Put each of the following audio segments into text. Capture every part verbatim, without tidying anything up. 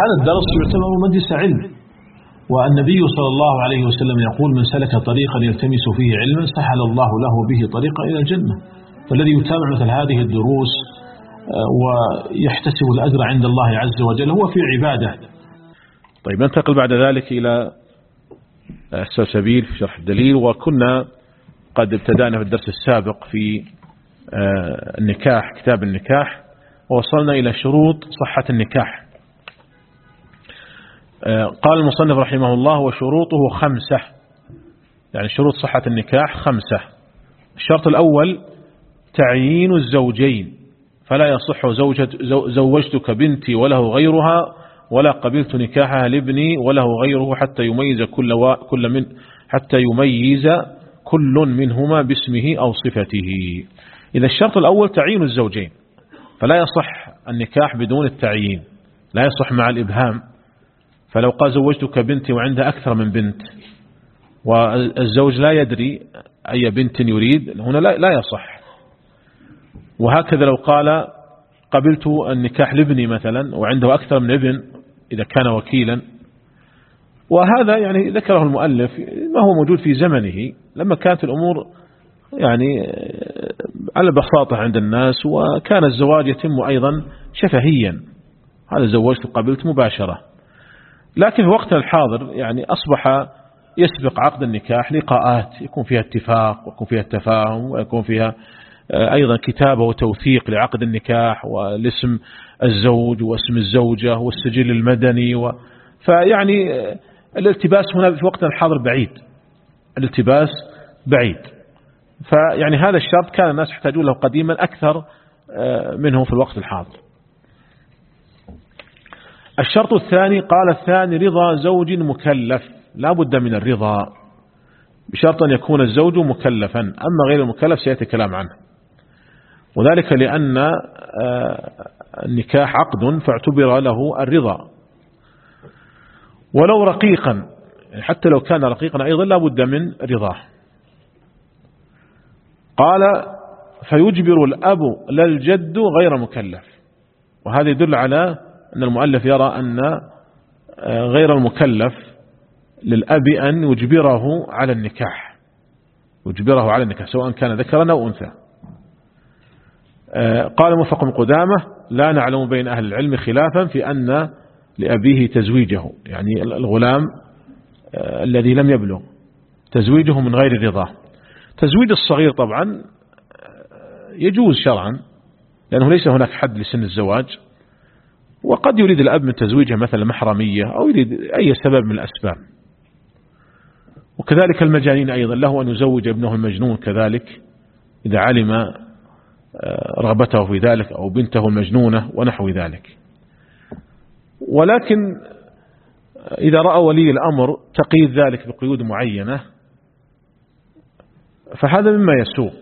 هذا الدرس يعتبر مجلس علم، والنبي صلى الله عليه وسلم يقول: من سلك طريقا يلتمس فيه علما سهل الله له به طريقا إلى الجنة. فالذي يتابع مثل هذه الدروس ويحتسب الأجر عند الله عز وجل هو في عبادة. طيب، ننتقل بعد ذلك إلى السلسبيل في شرح الدليل. وكنا قد ابتدأنا في الدرس السابق في النكاح، كتاب النكاح، ووصلنا إلى شروط صحة النكاح. قال المصنف رحمه الله: وشروطه خمسة، يعني شروط صحة النكاح خمسة. الشرط الأول تعيين الزوجين، فلا يصح زوجة زوجتك بنتي وله غيرها، ولا قبلت نكاحها لابني وله غيره، حتى يميز كل كل من حتى يميز كل منهما باسمه أو صفته. إذا الشرط الأول تعيين الزوجين، فلا يصح النكاح بدون التعيين، لا يصح مع الإبهام. فلو قال زوجتك بنتي وعنده أكثر من بنت والزوج لا يدري أي بنت يريد، هنا لا يصح. وهكذا لو قال قبلت النكاح لابني مثلا وعنده أكثر من ابن إذا كان وكيلا، وهذا يعني ذكره المؤلف ما هو موجود في زمنه لما كانت الأمور يعني على بساطة عند الناس، وكان الزواج يتم أيضا شفهيا، هذا زوجت قبلت مباشرة. لكن في وقتنا الحاضر يعني أصبح يسبق عقد النكاح لقاءات يكون فيها اتفاق ويكون فيها التفاهم ويكون فيها أيضا كتابة وتوثيق لعقد النكاح والاسم الزوج واسم الزوجة والسجل المدني و... فيعني الالتباس هنا في وقتنا الحاضر بعيد، الالتباس بعيد. فيعني هذا الشرط كان الناس يحتاجون له قديما أكثر منه في الوقت الحاضر. الشرط الثاني قال الثاني رضا زوج مكلف، لا بد من الرضا بشرط أن يكون الزوج مكلفا، أما غير المكلف سيأتي كلام عنه. وذلك لأن النكاح عقد فاعتبر له الرضا، ولو رقيقا حتى لو كان رقيقا أيضا لا بد من رضاه. قال فيجبر الأب لا الجد غير مكلف، وهذا يدل على أن المؤلف يرى أن غير المكلف للأب أن يجبره على النكاح، يجبره على النكاح سواء كان ذكرا أو أنثى. قال موفق بن قدامة لا نعلم بين أهل العلم خلافا في أن لأبيه تزويجه، يعني الغلام الذي لم يبلغ تزويجه من غير رضاه. تزويج الصغير طبعا يجوز شرعا لأنه ليس هناك حد لسن الزواج، وقد يريد الأب من تزويجه مثلا محرمية أو يريد أي سبب من الأسباب. وكذلك المجانين أيضا له أن يزوج ابنه المجنون كذلك إذا علم رغبته في ذلك، أو بنته المجنونة ونحو ذلك. ولكن إذا رأى ولي الأمر تقييد ذلك بقيود معينة فهذا مما يسوء.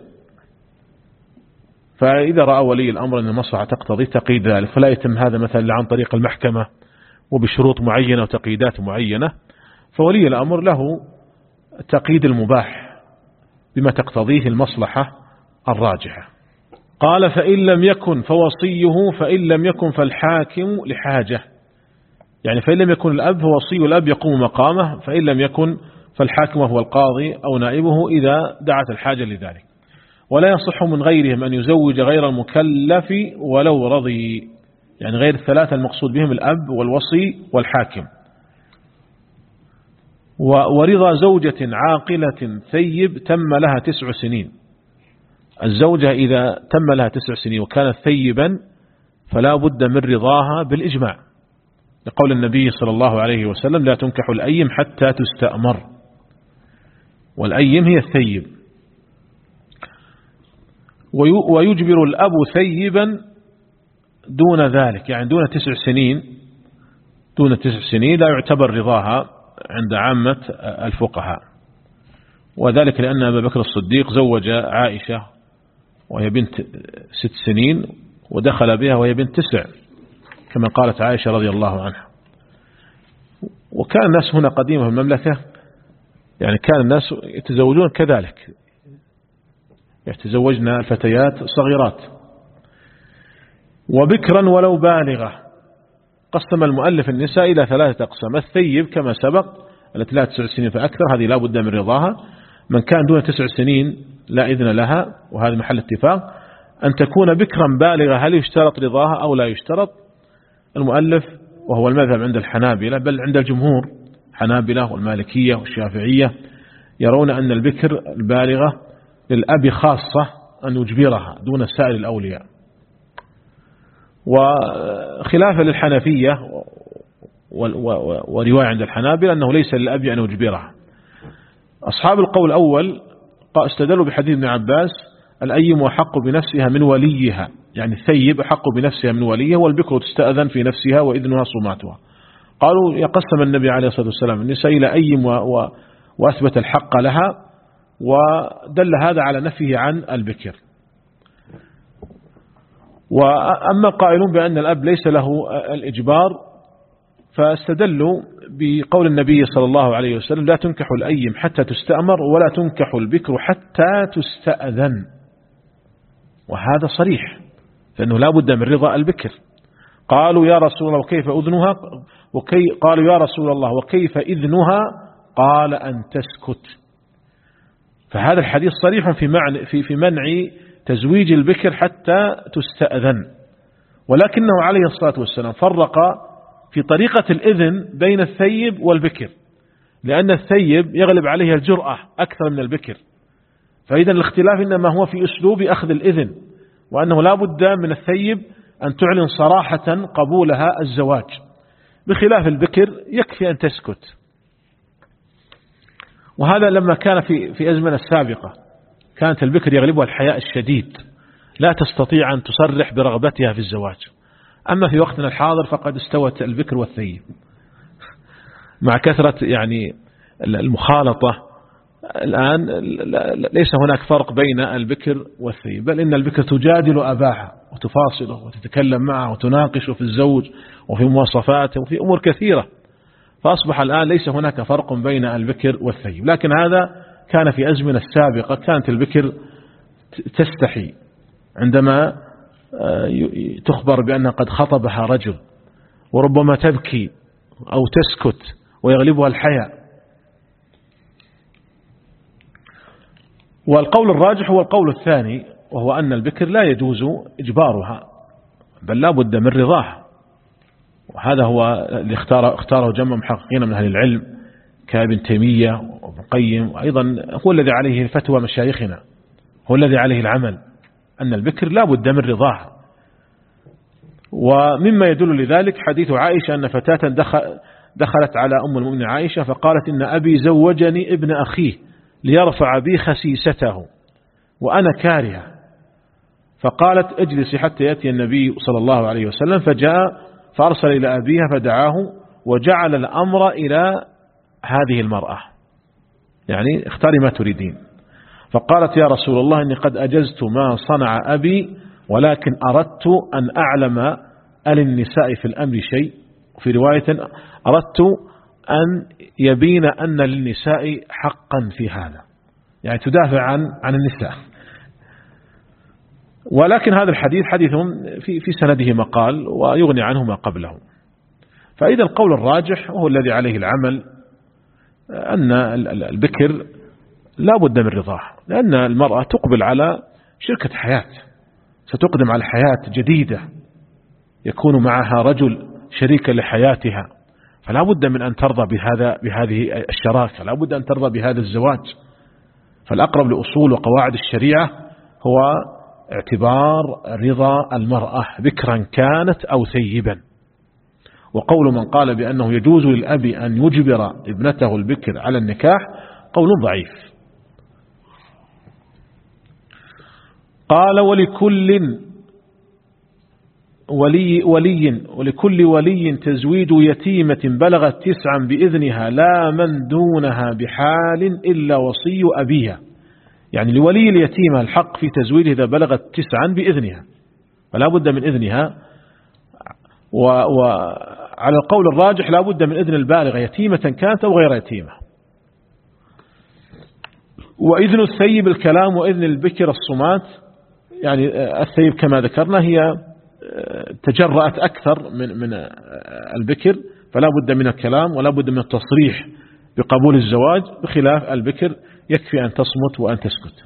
فإذا رأى ولي الأمر أن المصلحة تقتضي تقييد ذلك فلا يتم هذا مثلا عن طريق المحكمة وبشروط معينة وتقييدات معينة، فولي الأمر له تقييد المباح بما تقتضيه المصلحة الراجحة. قال فإن لم يكن فوصيه، فإن لم يكن فالحاكم لحاجة، يعني فإن لم يكن الأب فوصي الأب يقوم مقامه، فإن لم يكن فالحاكم هو القاضي أو نائبه إذا دعت الحاجة لذلك. ولا يصح من غيرهم أن يزوج غير المكلف ولو رضي، يعني غير الثلاثة المقصود بهم الأب والوصي والحاكم. ورضا زوجة عاقلة ثيب تم لها تسع سنين، الزوجة إذا تم لها تسع سنين وكانت ثيبا فلا بد من رضاها بالإجماع، لقول النبي صلى الله عليه وسلم لا تنكح الأيم حتى تستأمر، والأيم هي الثيب. ويجبر الأب ثيبا دون ذلك، يعني دون تسع سنين، دون تسع سنين لا يعتبر رضاها عند عامة الفقهاء. وذلك لأن أبا بكر الصديق زوج عائشة وهي بنت ست سنين ودخل بها وهي بنت تسع كما قالت عائشة رضي الله عنها. وكان الناس هنا قديمة في المملكة يعني كان الناس يتزوجون كذلك، يتزوجن الفتيات صغيرات. وبكرا ولو بالغة، قسم المؤلف النساء إلى ثلاثة أقسام. الثيب كما سبق التي لها تسع سنين فأكثر، هذه لا بد من رضاها. من كان دون تسع سنين لا إذن لها، وهذا محل اتفاق. أن تكون بكرا بالغة، هل يشترط رضاها أو لا يشترط؟ المؤلف وهو المذهب عند الحنابلة بل عند الجمهور حنابلة والمالكية والشافعية يرون أن البكر البالغة للأب خاصة أن يجبرها دون سائر الأولياء، وخلافا للحنفية ورواية عند الحنابلة أنه ليس للأب أن يجبرها. أصحاب القول الأول استدلوا بحديث ابن عباس: الأيم أحق بنفسها من وليها، يعني الثيب أحق بنفسها من وليها، والبكر تستأذن في نفسها وإذنها صماتها. قالوا يقسم النبي عليه الصلاة والسلام النساء إلى أيم وأثبت الحق لها، ودل هذا على نفيه عن البكر. وأما قائلون بأن الأب ليس له الإجبار فاستدلوا بقول النبي صلى الله عليه وسلم: لا تنكح الأيم حتى تستأمر ولا تنكح البكر حتى تستأذن. وهذا صريح، فإنه لا بد من رضا البكر. قالوا يا رسول الله وكيف أذنها؟ وكي قالوا يا رسول الله وكيف إذنها؟ قال أن تسكت. فهذا الحديث صريح في معنى في في منع تزويج البكر حتى تستأذن، ولكنه عليه الصلاة والسلام فرق في طريقة الإذن بين الثيب والبكر، لأن الثيب يغلب عليه الجرأة أكثر من البكر، فإذا الاختلاف إنما هو في أسلوب أخذ الإذن، وأنه لا بد من الثيب أن تعلن صراحة قبولها الزواج، بخلاف البكر يكفي أن تسكت. وهذا لما كان في في أزمنة السابقة كانت البكر يغلبها الحياء الشديد، لا تستطيع أن تصرح برغبتها في الزواج. أما في وقتنا الحاضر فقد استوت البكر والثيب مع كثرة يعني المخالطة. الآن ليس هناك فرق بين البكر والثيب، بل إن البكر تجادل أباها وتفاصله وتتكلم معه وتناقشه في الزوج وفي مواصفاته وفي أمور كثيرة، فأصبح الآن ليس هناك فرق بين البكر والثيب. لكن هذا كان في أزمنة السابقة، كانت البكر تستحي عندما تخبر بأنها قد خطبها رجل، وربما تبكي أو تسكت ويغلبها الحياء. والقول الراجح هو القول الثاني، وهو أن البكر لا يجوز إجبارها بل لا بد من رضاها، وهذا هو اللي اختاره, اختاره جمع محققين من أهل العلم كابن تيمية وابن القيم، وأيضا هو الذي عليه فتوى مشايخنا، هو الذي عليه العمل، أن البكر لا بد من رضاها. ومما يدل لذلك حديث عائشة أن فتاة دخلت على أم المؤمنين عائشة فقالت: إن أبي زوجني ابن أخيه ليرفع بي خسيسته وأنا كارهة، فقالت: اجلسي حتى يأتي النبي صلى الله عليه وسلم، فجاء فأرسل إلى أبيها فدعاه وجعل الأمر إلى هذه المرأة، يعني اختاري ما تريدين. فقالت: يا رسول الله إني قد أجزت ما صنع أبي، ولكن أردت أن أعلم أل النساء في الأمر شيء، وفي رواية أردت أن يبين أن للنساء حقا في هذا، يعني تدافع عن عن النساء. ولكن هذا الحديث حديث في في سنده مقال ويغني عنه ما قبله. فإذا القول الراجح وهو الذي عليه العمل أن البكر لا بد من رضاه، لأن المرأة تقبل على شركة حياة، ستقدم على حياة جديدة يكون معها رجل شريكا لحياتها، فلا بد من أن ترضى بهذا بهذه الشراكة، لا بد أن ترضى بهذا الزواج. فالأقرب لأصول وقواعد الشريعة هو اعتبار رضا المرأة بكرا كانت أو ثيبا. وقول من قال بأنه يجوز للأب أن يجبر ابنته البكر على النكاح قول ضعيف. قال: ولكل ولي ولي ولكل ولي تزويد يتيمة بلغت تسعا بإذنها لا من دونها بحال إلا وصي أبيها، يعني لولي اليتيمة الحق في تزويده إذا بلغت تسعا بإذنها، فلا بد من إذنها. وعلى القول الراجح لا بد من إذن البالغة يتيمة كانت أو غير يتيمة. وإذن الثيب الكلام، وإذن البكر الصمات، يعني الثيب كما ذكرنا هي تجرأت أكثر من من البكر فلا بد من الكلام ولا بد من التصريح بقبول الزواج، بخلاف البكر يكفي أن تصمت وأن تسكت.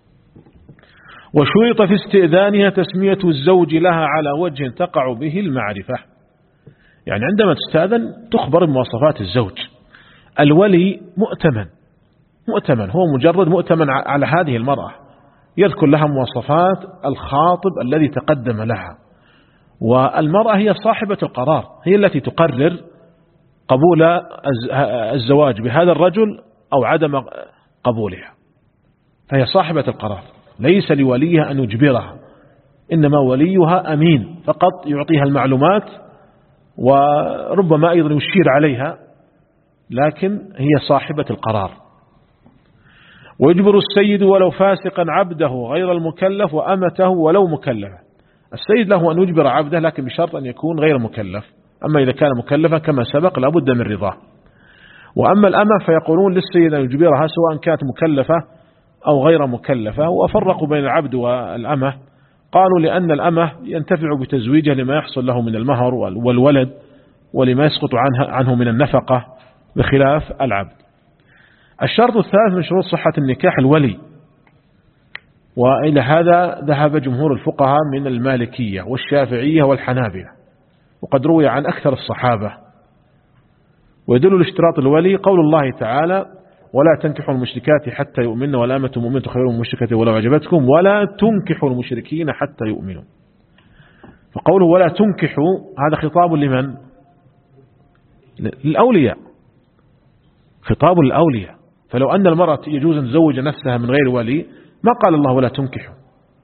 وشرط في استئذانها تسمية الزوج لها على وجه تقع به المعرفة، يعني عندما تستأذن تخبر بمواصفات الزوج. الولي مؤتمن مؤتمن هو مجرد مؤتمن على هذه المرأة، يذكر لها مواصفات الخاطب الذي تقدم لها، والمرأة هي صاحبة القرار، هي التي تقرر قبول الزواج بهذا الرجل أو عدم قبولها، فهي صاحبة القرار، ليس لوليها أن يجبرها، إنما وليها أمين فقط يعطيها المعلومات وربما أيضا يشير عليها، لكن هي صاحبة القرار. ويجبر السيد ولو فاسقا عبده غير المكلف وأمته ولو مكلفة. السيد له أن يجبر عبده لكن بشرط أن يكون غير مكلف، أما إذا كان مكلفا كما سبق لا بد من رضاه. وأما الأمة فيقولون للسيد أن يجبرها سواء كانت مكلفة أو غير مكلفة، وفرقوا بين العبد والأمة، قالوا لأن الأمة ينتفع بتزويجها لما يحصل له من المهر والولد ولما يسقط عنه, عنه من النفقة بخلاف العبد. الشرط الثالث من شروط صحة النكاح الولي، وإلى هذا ذهب جمهور الفقهاء من المالكية والشافعية والحنابلة، وقد روي عن أكثر الصحابة. ويدل لاشتراط الولي قول الله تعالى: ولا تنكحوا المشركات حتى يؤمنوا والأمة مؤمنة خير من مشركة ولو عجبتكم ولا تنكحوا المشركين حتى يؤمنوا. فقوله ولا تنكحوا هذا خطاب لمن؟ للأولياء، خطاب للأولياء. فلو أن المرأة يجوز أن تزوج نفسها من غير ولي ما قال الله ولا تنكحوا.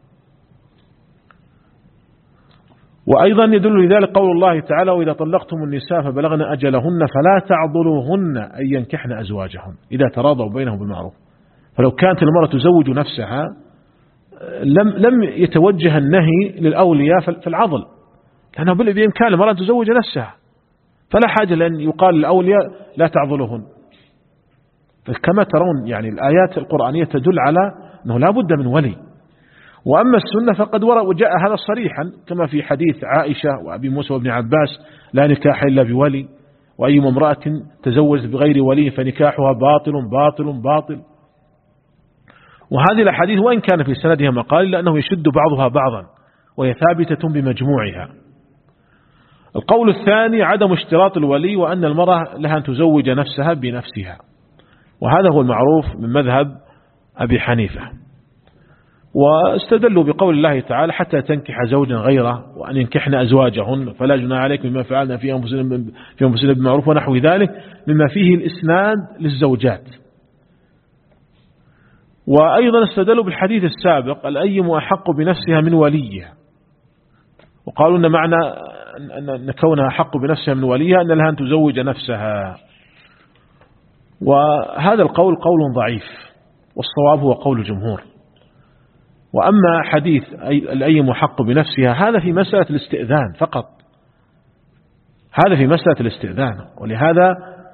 وأيضا يدل لذلك قول الله تعالى: وإذا طلقتم النساء فبلغن أجلهن فلا تعضلوهن أن ينكحن أزواجهن إذا تراضوا بينهم بالمعروف. فلو كانت المرأة تزوج نفسها لم لم يتوجه النهي للأولياء في العضل، لأنه بإمكان المرأة تزوج نفسها، فلا حاجة لأن يقال للأولياء لا تعضلوهن. كما ترون يعني الآيات القرآنية تدل على أنه لا بد من ولي. وأما السنة فقد وجاء هذا صريحا كما في حديث عائشة وأبي موسى وابن عباس: لا نكاح إلا بولي، وأي امرأة تزوجت بغير ولي فنكاحها باطل باطل باطل. وهذه الأحاديث وإن كان في سندها مقال لأنه يشد بعضها بعضا وهي ثابتة بمجموعها. القول الثاني عدم اشتراط الولي، وأن المرأة لها أن تزوج نفسها بنفسها، وهذا هو المعروف من مذهب أبي حنيفة. واستدلوا بقول الله تعالى: حتى تنكح زوجا غيره وأن ينكحن أزواجهن فلا جناح عليكم مما فعلنا في أنفسنا في أنفسنا بالمعروف ونحو ذلك، مما فيه الإسناد للزوجات. وأيضا استدلوا بالحديث السابق: الأيم أحق بنفسها من وليها، وقالوا أن معنى أن كونها أحق بنفسها من وليها أن لها أن تزوج نفسها. وهذا القول قول ضعيف، والصواب هو قول الجمهور. وأما حديث الأيم أحق بنفسها هذا في مسألة الاستئذان فقط، هذا في مسألة الاستئذان. ولهذا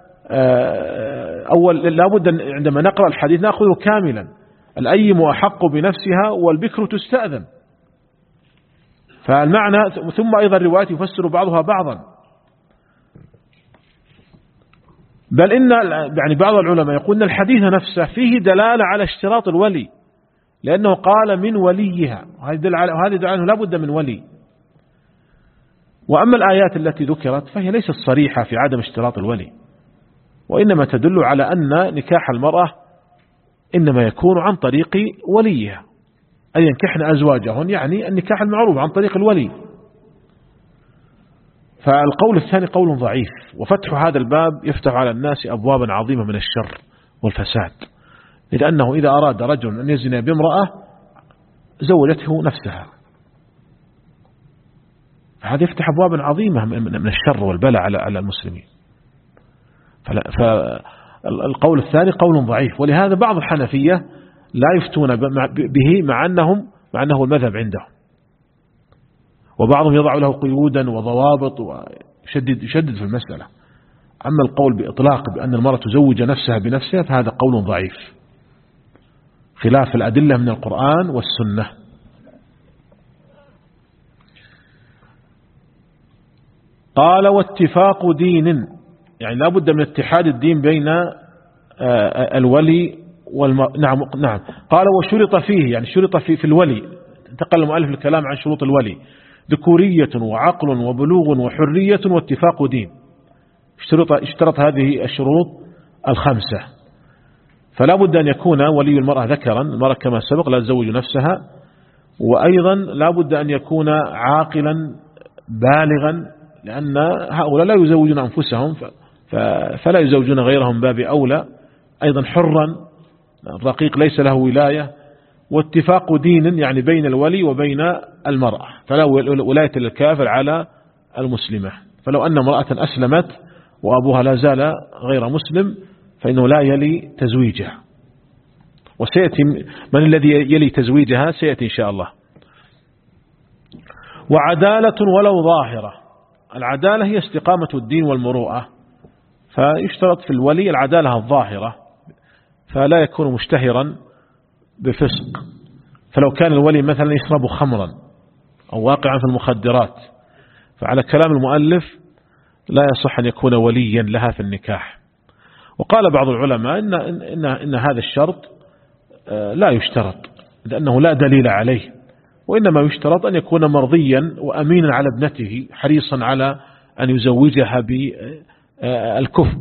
أول لابد عندما نقرأ الحديث نأخذه كاملا: الأيم أحق بنفسها والبكر تستأذن. فالمعنى ثم أيضا الروايات يفسر بعضها بعضا، بل إن يعني بعض العلماء يقول أن الحديث نفسه فيه دلالة على اشتراط الولي، لأنه قال من وليها، وهذا يدل على أنه لا بد من ولي. وأما الآيات التي ذكرت فهي ليست صريحة في عدم اشتراط الولي، وإنما تدل على أن نكاح المرأة إنما يكون عن طريق وليها، أن ينكحن أزواجهن، يعني النكاح المعروف عن طريق الولي. فالقول الثاني قول ضعيف، وفتح هذا الباب يفتح على الناس أبوابا عظيمة من الشر والفساد، لأنه إذا أراد رجل أن يزني بامرأة زوجته نفسها، هذا يفتح أبوابا عظيمة من الشر والبلاء على المسلمين. فالقول الثاني قول ضعيف، ولهذا بعض الحنفية لا يفتون به مع أنهم مع أنه المذهب عندهم، وبعضهم يضع له قيودا وضوابط ويشدد يشدد في المسألة. أما القول بإطلاق بأن المرأة تزوج نفسها بنفسها فهذا قول ضعيف خلاف الأدلة من القرآن والسنة. قال واتفاق دين، يعني لا بد من اتحاد الدين بين الولي والم... نعم نعم قال وشرط فيه، يعني شرط في في الولي، انتقل المؤلف الكلام عن شروط الولي: ذكورية وعقل وبلوغ وحرية واتفاق دين. اشترط اشترط هذه الشروط الخمسة. فلا بد أن يكون ولي المرأة ذكرا، المرأة كما سبق لا تزوج نفسها، وأيضا لا بد أن يكون عاقلا بالغا، لأن هؤلاء لا يزوجون أنفسهم فلا يزوجون غيرهم باب أولى. أيضا حرا، الرقيق ليس له ولاية. واتفاق دين، يعني بين الولي وبين المرأة، فلا ولاية للكافر على المسلمة. فلو أن امرأة أسلمت وأبوها لا زال غير مسلم فإنه لا يلي تزويجها، وسيأتي من الذي يلي تزويجها سيأتي إن شاء الله. وعدالة ولو ظاهرة، العدالة هي استقامة الدين والمروءة، فيشترط في الولي العدالة الظاهرة، فلا يكون مشتهرا بفسق. فلو كان الولي مثلا يشرب خمرا أو واقعا في المخدرات، فعلى كلام المؤلف لا يصح أن يكون وليا لها في النكاح. وقال بعض العلماء إن, إن, إن هذا الشرط لا يشترط لأنه لا دليل عليه، وإنما يشترط أن يكون مرضيا وأمينا على ابنته، حريصا على أن يزوجها بالكفء.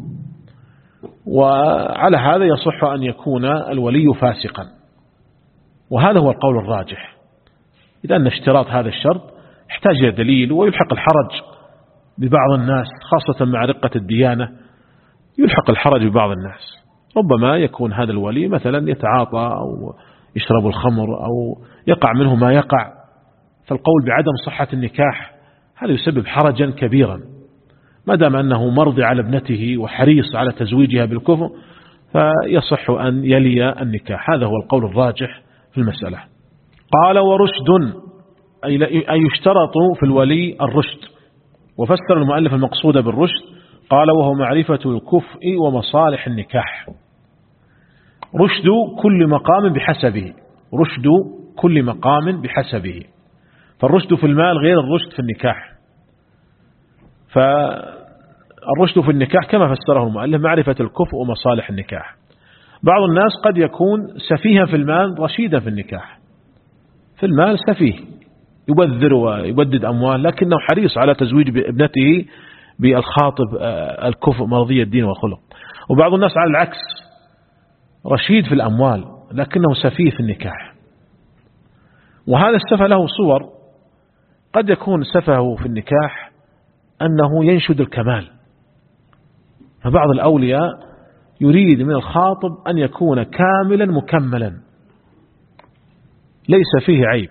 وعلى هذا يصح أن يكون الولي فاسقا، وهذا هو القول الراجح. إذا أن اشتراط هذا الشرط يحتاج إلى دليل، ويلحق الحرج ببعض الناس خاصة مع رقة الديانة، يلحق الحرج ببعض الناس. ربما يكون هذا الولي مثلا يتعاطى أو يشرب الخمر أو يقع منه ما يقع، فالقول بعدم صحة النكاح هذا يسبب حرجا كبيرا. ما دام أنه مرضي على ابنته وحريص على تزويجها بالكفر فيصح أن يلي النكاح. هذا هو القول الراجح في المسألة. قال ورشد، أي يشترط في الولي الرشد. وفسر المؤلف المقصود بالرشد قال وهو معرفة الكفء ومصالح النكاح. رشد كل مقام بحسبه، رشد كل مقام بحسبه. فالرشد في المال غير الرشد في النكاح. فالرشد في النكاح كما فسره المؤلف معرفة الكفء ومصالح النكاح. بعض الناس قد يكون سفيها في المال رشيدا في النكاح، في المال سفيه يبذر ويبدد أموال، لكنه حريص على تزويج ابنته بالخاطب الكفء مرضي الدين والخلق. وبعض الناس على العكس رشيد في الأموال لكنه سفيه في النكاح. وهذا السفه له صور. قد يكون سفهه في النكاح أنه ينشد الكمال، فبعض الأولياء يريد من الخاطب أن يكون كاملا مكملا ليس فيه عيب.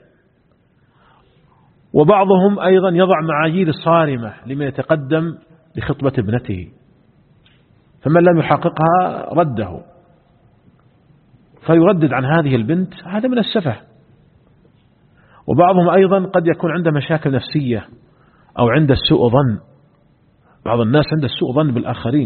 وبعضهم أيضا يضع معايير صارمة لمن يتقدم لخطبة ابنته، فمن لم يحققها رده، فيردد عن هذه البنت، هذا من السفه. وبعضهم أيضا قد يكون عنده مشاكل نفسية أو عنده سوء ظن. بعض الناس عنده سوء ظن بالآخرين،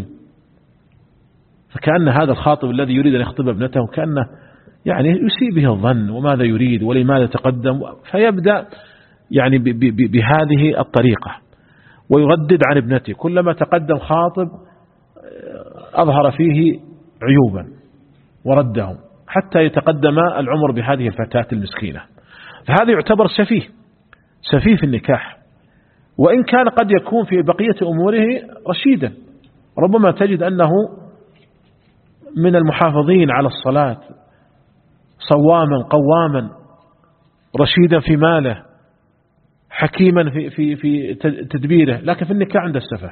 فكأن هذا الخاطب الذي يريد أن يخطب ابنته كأنه يعني يسيء به الظن، وماذا يريد ولماذا تقدم، فيبدأ يعني بهذه الطريقة ويردد عن ابنته. كلما تقدم خاطب أظهر فيه عيوبا وردهم حتى يتقدم العمر بهذه الفتاة المسكينة. فهذا يعتبر سفيه، سفيه في النكاح، وإن كان قد يكون في بقية أموره رشيدا. ربما تجد أنه من المحافظين على الصلاة، صواما قواما، رشيدا في ماله، حكيما في في في تدبيره، لكن في النكاح عنده السفه.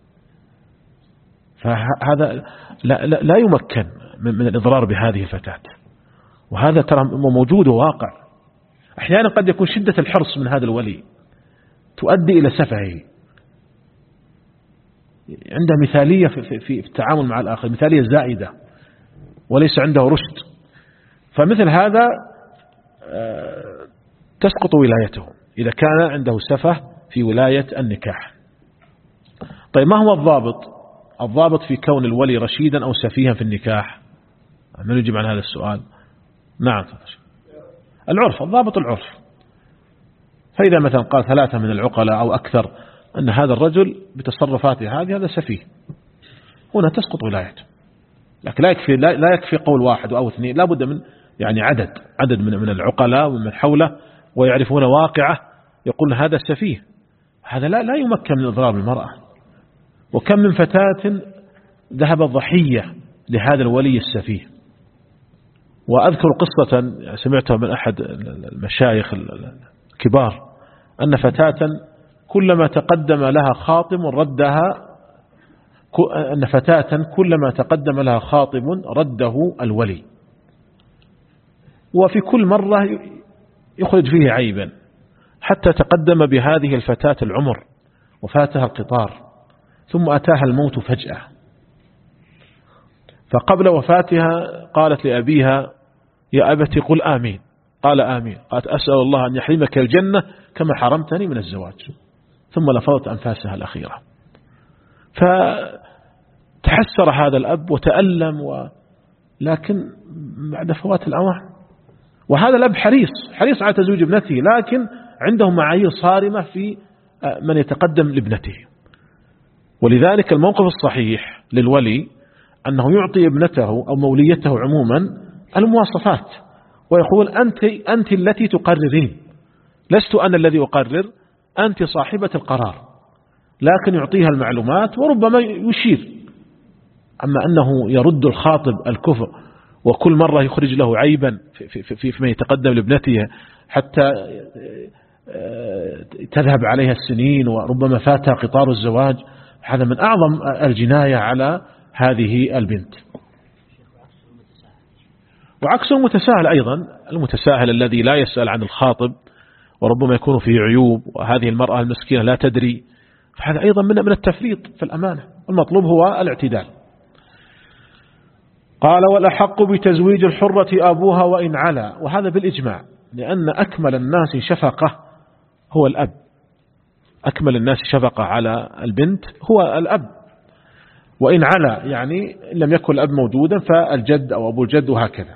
فهذا لا, لا, لا يمكن من الإضرار بهذه الفتاة، وهذا ترى موجود وواقع. أحيانا قد يكون شدة الحرص من هذا الولي تؤدي إلى سفهه، عنده مثالية في, في, في التعامل مع الآخر، مثالية زائدة وليس عنده رشد. فمثل هذا تسقط ولايته إذا كان عنده سفه في ولاية النكاح. طيب ما هو الضابط؟ الضابط في كون الولي رشيدا أو سفيها في النكاح. من يجيب عن هذا السؤال؟ نعم، العرف. الضابط العرف. فإذا مثلا قال ثلاثة من العقلاء أو أكثر أن هذا الرجل بتصرفاته هذه هذا سفيه، هنا تسقط ولايته. لكن لا يكفي لا يكفي قول واحد أو اثنين، لا بد من يعني عدد عدد من من العقلاء ومن حوله ويعرفون واقعه يقول هذا سفيه، هذا لا لا يمكن من إضراب المرأة. وكم من فتاة ذهب ضحية لهذا الولي السفيه. وأذكر قصة سمعتها من أحد المشايخ الكبار أن فتاة كلما تقدم لها خاطب ردها أن فتاة كلما تقدم لها خاطب رده الولي، وفي كل مرة يخرج فيه عيبا، حتى تقدم بهذه الفتاة العمر وفاتها القطار، ثم أتاها الموت فجأة. فقبل وفاتها قالت لأبيها يا أبت قل آمين، قال آمين. قالت أسأل الله أن يحرمك الجنة كما حرمتني من الزواج. ثم لفظت أنفاسها الأخيرة. فتحسر هذا الأب وتألم و... لكن بعد فوات الأوان، وهذا الأب حريص حريص على تزويج ابنته، لكن عنده معايير صارمة في من يتقدم لابنته. ولذلك الموقف الصحيح للولي أنه يعطي ابنته أو موليته عموما المواصفات، ويقول أنت, أنت التي تقررين، لست أنا الذي أقرر، أنت صاحبة القرار، لكن يعطيها المعلومات وربما يشير. أما أنه يرد الخاطب الكفر وكل مرة يخرج له عيبا في, في, في, في من يتقدم لابنته حتى تذهب عليها السنين وربما فاتها قطار الزواج، هذا من أعظم الجناية على هذه البنت. وعكس المتساهل أيضا، المتساهل الذي لا يسأل عن الخاطب وربما يكون فيه عيوب وهذه المرأة المسكينة لا تدري، فهذا أيضا من من التفريط في الأمانة. المطلوب هو الاعتدال. قال والأحق بتزويج الحرة أبوها وإن علا، وهذا بالإجماع، لأن أكمل الناس شفقة هو الأب، أكمل الناس شفقة على البنت هو الأب، وإن علا يعني إن لم يكن الأب موجودا فالجد أو أبو الجد وهكذا.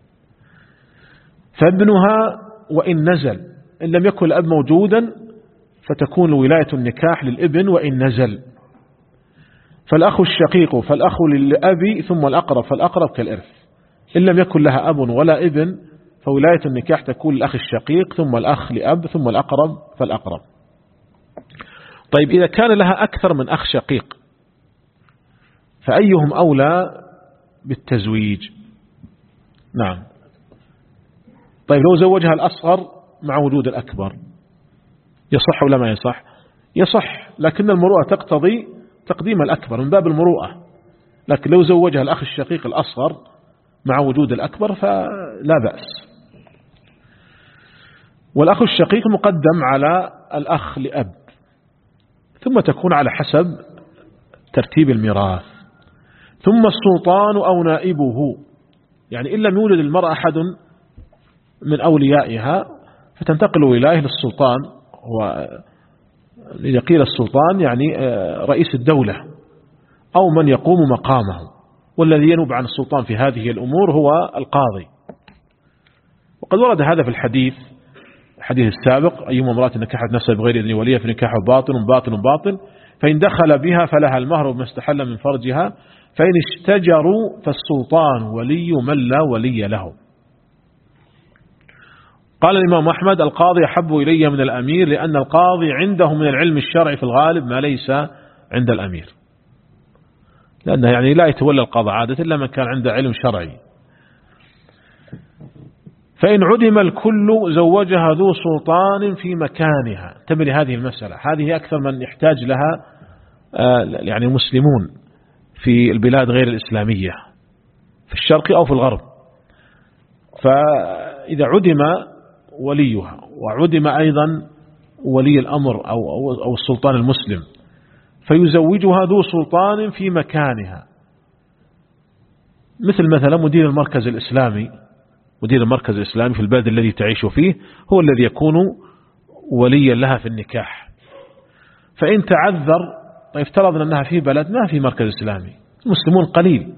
فابنها وإن نزل، إن لم يكن الأب موجودا فتكون ولاية النكاح للابن وإن نزل. فالأخ الشقيق فالأخ للأب ثم الأقرب فالأقرب كالإرث، إن لم يكن لها أب ولا ابن فولاية النكاح تكون للأخ الشقيق ثم الأخ لأب ثم الأقرب فالأقرب. طيب إذا كان لها أكثر من أخ شقيق فأيهم أولى بالتزويج؟ نعم. طيب لو زوجها الأصغر مع وجود الأكبر يصح ولا ما يصح؟ يصح، لكن المروءة تقتضي تقديم الأكبر من باب المروءة. لكن لو زوجها الأخ الشقيق الأصغر مع وجود الأكبر فلا بأس. والأخ الشقيق مقدم على الأخ لأب، ثم تكون على حسب ترتيب الميراث. ثم السلطان أو نائبه، يعني إن لم يولد المرأة أحد من أوليائها فتنتقل ولاية للسلطان، وإذا قيل السلطان يعني رئيس الدولة أو من يقوم مقامه، والذي ينوب عن السلطان في هذه الأمور هو القاضي. وقد ورد هذا في الحديث الحديث السابق: أيما امرأة نكحت نفسها بغير إذن وليها فنكاحه باطل باطل باطل، فإن دخل بها فلها المهر بما استحل من فرجها، فإن اشتجروا فالسلطان ولي من لا ولي له. قال الإمام أحمد: القاضي أحب إلي من الأمير، لأن القاضي عنده من العلم الشرعي في الغالب ما ليس عند الأمير، لأنه يعني لا يتولى القضاء عادة إلا من كان عنده علم شرعي. فإن عدم الكل زوجها ذو سلطان في مكانها. تبني هذه المسألة، هذه أكثر من يحتاج لها يعني المسلمون في البلاد غير الإسلامية في الشرق أو في الغرب. فإذا عدم وليها وعدم أيضا ولي الأمر أو, أو, أو السلطان المسلم، فيزوجها ذو سلطان في مكانها، مثل مثلا مدير المركز الإسلامي. مدير المركز الإسلامي في البلد الذي تعيش فيه هو الذي يكون وليا لها في النكاح. فإن تعذر، طيب افترضنا أنها في بلد ما في مركز إسلامي، المسلمون قليل،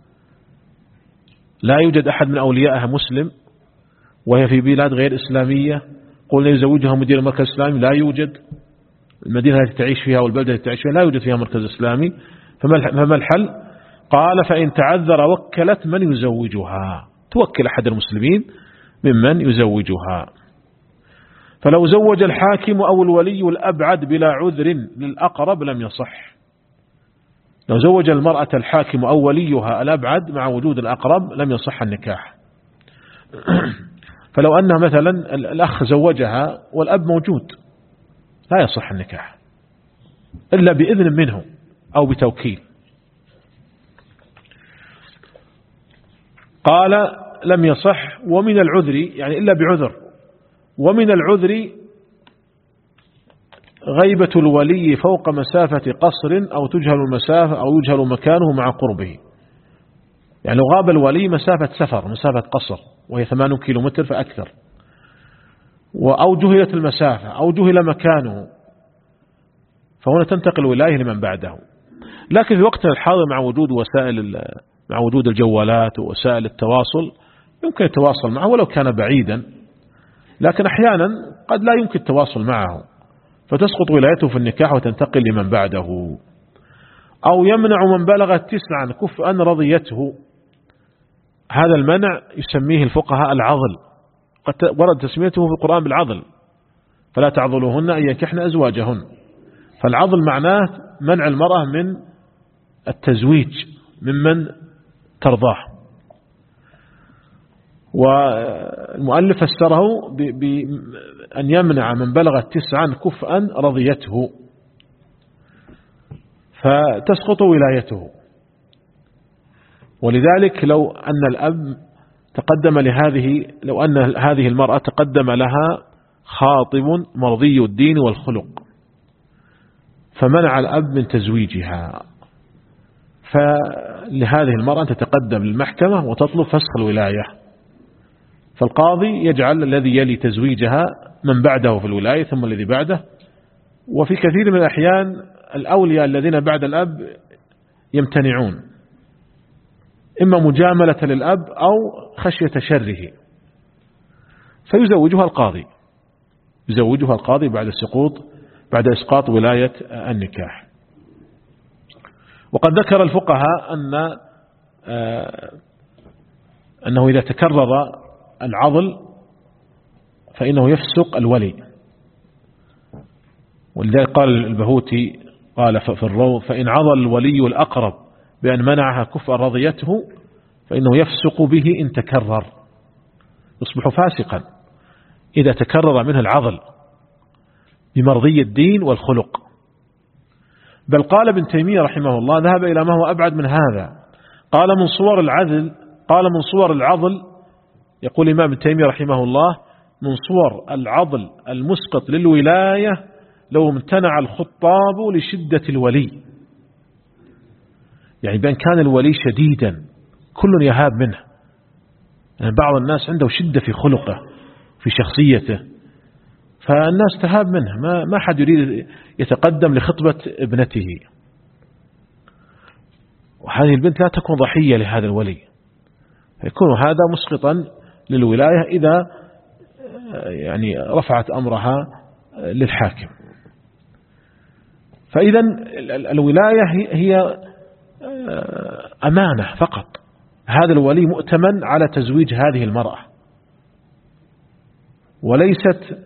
لا يوجد أحد من أوليائها مسلم، وهي في بلاد غير إسلامية، قلنا يزوجها مدير المركز الإسلامي، لا يوجد، المدينة التي تعيش فيها والبلدة التي تعيش فيها لا يوجد فيها مركز إسلامي، فما الحل؟ قال فإن تعذر وكلت من يزوجها، توكل أحد المسلمين ممن يزوجها. فلو زوج الحاكم أو الولي الأبعد بلا عذر للأقرب لم يصح. لو زوج المرأة الحاكم أو وليها الأبعد مع وجود الأقرب لم يصح النكاح. فلو أنها مثلا الأخ زوجها والأب موجود لا يصح النكاح إلا بإذن منه أو بتوكيل. قال لم يصح ومن العذر، يعني إلا بعذر، ومن العذر غيبة الولي فوق مسافة قصر أو تجهل المسافة أو يجهل مكانه مع قربه. يعني لو غاب الولي مسافة سفر، مسافة قصر وهي ثمانين كيلومتر فأكثر، أو جهلت المسافة أو جهل مكانه، فهنا تنتقل الولاية لمن بعده. لكن في وقتنا الحاضر مع وجود وسائل مع وجود الجوالات ووسائل التواصل يمكن التواصل معه ولو كان بعيدا، لكن أحيانا قد لا يمكن التواصل معه فتسقط ولايته في النكاح وتنتقل لمن بعده. أو يمنع من بلغ تسعا كفءا رضيته، هذا المنع يسميه الفقهاء العضل، قد ورد تسميته في القرآن بالعضل، فلا تعضلوهن أن ينكحن أزواجهن. فالعضل معناه منع المرأة من التزويج ممن ترضاه، والمؤلف فسره بأن يمنع من بلغ تسعا كفءا رضيته فتسقط ولايته. ولذلك لو أن الأب تقدم لهذه لو أن هذه المرأة تقدم لها خاطب مرضي الدين والخلق فمنع الأب من تزويجها، فلهذه المرأة أن تتقدم للمحكمة وتطلب فسخ الولاية، فالقاضي يجعل الذي يلي تزويجها من بعده في الولاية ثم الذي بعده. وفي كثير من الأحيان الأولياء الذين بعد الأب يمتنعون، إما مجاملة للأب أو خشية شره، فيزوجها القاضي يزوجها القاضي بعد سقوط بعد إسقاط ولاية النكاح. وقد ذكر الفقهاء أن أنه إذا تكرر العضل فإنه يفسق الولي، ولذلك قال البهوتي قال في الروض فإن عضل الولي الأقرب بأن منعها كفء رضيته فإنه يفسق به إن تكرر، يصبح فاسقا إذا تكرر منه العضل بمرضي الدين والخلق. بل قال ابن تيمية رحمه الله ذهب إلى ما هو أبعد من هذا، قال من صور العدل قال من صور العضل، يقول الإمام ابن تيمية رحمه الله من صور العضل المسقط للولاية لو امتنع الخطاب لشدة الولي، يعني بأن كان الولي شديدا كل يهاب منه، يعني بعض الناس عنده شدة في خلقه في شخصيته فالناس تهاب منه، ما ما حد يريد يتقدم لخطبة ابنته، وهذه البنت لا تكون ضحية لهذا الولي، فيكون هذا مسقطا للولاية إذا يعني رفعت أمرها للحاكم. فإذا الولاية هي أمانة فقط، هذا الولي مؤتمن على تزويج هذه المرأة، وليست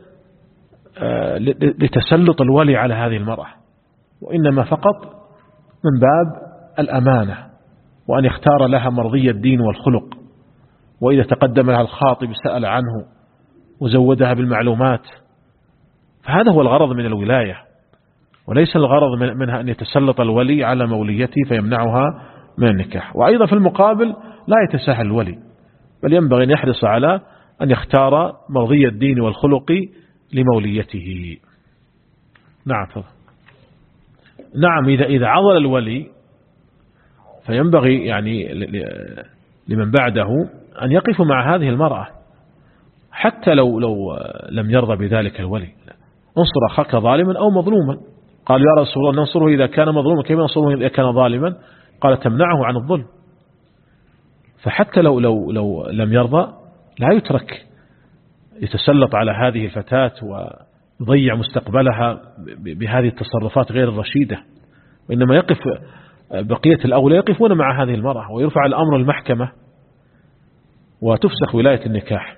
لتسلط الولي على هذه المرأة، وإنما فقط من باب الأمانة وأن يختار لها مرضي الدين والخلق، وإذا تقدم لها الخاطب سأل عنه وزودها بالمعلومات، فهذا هو الغرض من الولاية، وليس الغرض منها أن يتسلط الولي على موليته فيمنعها من النكاح. وأيضا في المقابل لا يتساهل الولي، بل ينبغي أن يحرص على أن يختار مرضي الدين والخلق لموليته. نعم فضل. نعم إذا إذا عضل الولي فينبغي يعني لمن بعده أن يقف مع هذه المرأة حتى لو لو لم يرضى بذلك الولي. انصر أخاك ظالما أو مظلوما، قال يا رسول الله ننصره إذا كان مظلوما كيف ننصره إذا كان ظالما؟ قال تمنعه عن الظلم. فحتى لو لو لو لم يرضى لا يترك يتسلط على هذه الفتاة يضيع مستقبلها بهذه التصرفات غير الرشيدة، وإنما يقف بقية الأولى يقفون مع هذه المرأة ويرفع الأمر المحكمة وتفسخ ولاية النكاح.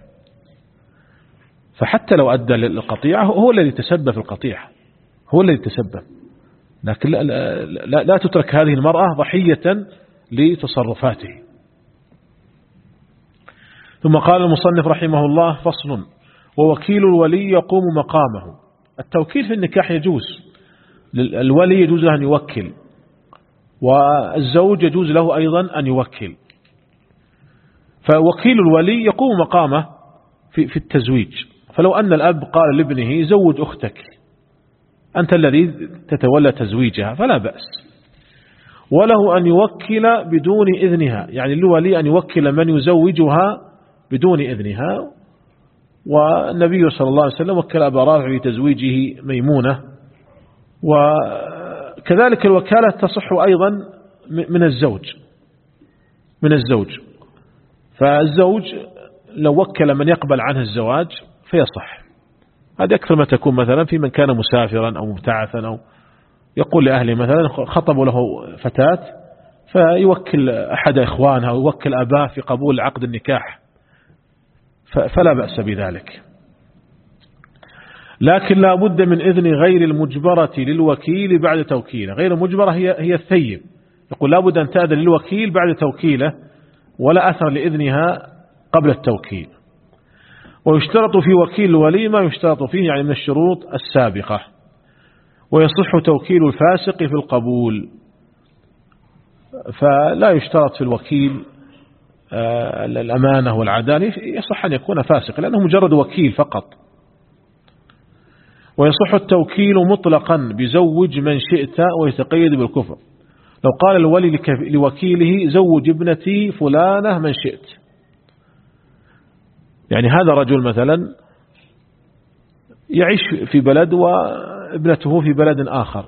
فحتى لو أدى للقطيعة هو الذي تسبب في القطيعة، هو الذي تسبب، لكن لا, لا, لا تترك هذه المرأة ضحية لتصرفاته. ثم قال المصنف رحمه الله: فصل: ووكيل الولي يقوم مقامه. التوكيل في النكاح يجوز، الولي يجوز له أن يوكل، والزوج يجوز له أيضا أن يوكل. فوكيل الولي يقوم مقامه في, في التزويج. فلو أن الأب قال لابنه: زوج أختك، أنت الذي تتولى تزويجها، فلا بأس. وله أن يوكل بدون إذنها، يعني الولي أن يوكل من يزوجها بدون إذنها. والنبي صلى الله عليه وسلم وكل أبا رافع في تزويجه ميمونة. وكذلك الوكالة تصح أيضا من الزوج من الزوج فالزوج لو وكل من يقبل عنه الزواج فيصح. هذا أكثر ما تكون مثلا في من كان مسافرا أو مبتعثا، أو يقول لأهله مثلا خطبوا له فتاة فيوكل أحد إخوانها أو يوكل أباه في قبول عقد النكاح، فلا بأس بذلك. لكن لا بد من إذن غير المجبرة للوكيل بعد توكيله. غير المجبرة هي هي الثيب، يقول لا بد أن تأذن للوكيل بعد توكيله، ولا أثر لإذنها قبل التوكيل. ويشترط في وكيل الولي ما يشترط فيه، يعني من الشروط السابقة. ويصح توكيل الفاسق في القبول، فلا يشترط في الوكيل الأمانة والعدالة، يصح أن يكون فاسق لأنه مجرد وكيل فقط. ويصح التوكيل مطلقا بزوج من شئت ويتقيد بالكفر. لو قال الولي لوكيله: زوج ابنتي فلانة من شئت، يعني هذا رجل مثلا يعيش في بلد وابنته في بلد آخر،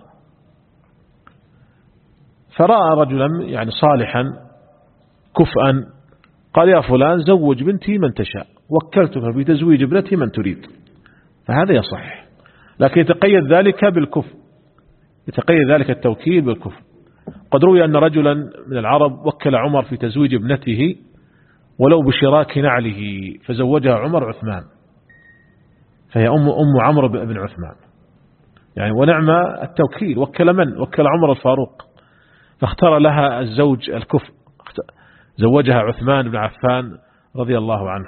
فرأى رجلا يعني صالحا كفءا قال: يا فلان زوج بنتي من تشاء، وكلتك بتزويج ابنتي من تريد، فهذا يصح. لكن يتقيد ذلك بالكفء، يتقيد ذلك التوكيل بالكفء. قد روي أن رجلا من العرب وكل عمر في تزويج ابنته ولو بشراك نعله، فزوجها عمر عثمان، فهي أم أم عمرو بن عثمان، يعني ونعم التوكيل. وكل من؟ وكل عمر الفاروق، فاختار لها الزوج الكفء، زوجها عثمان بن عفان رضي الله عنه.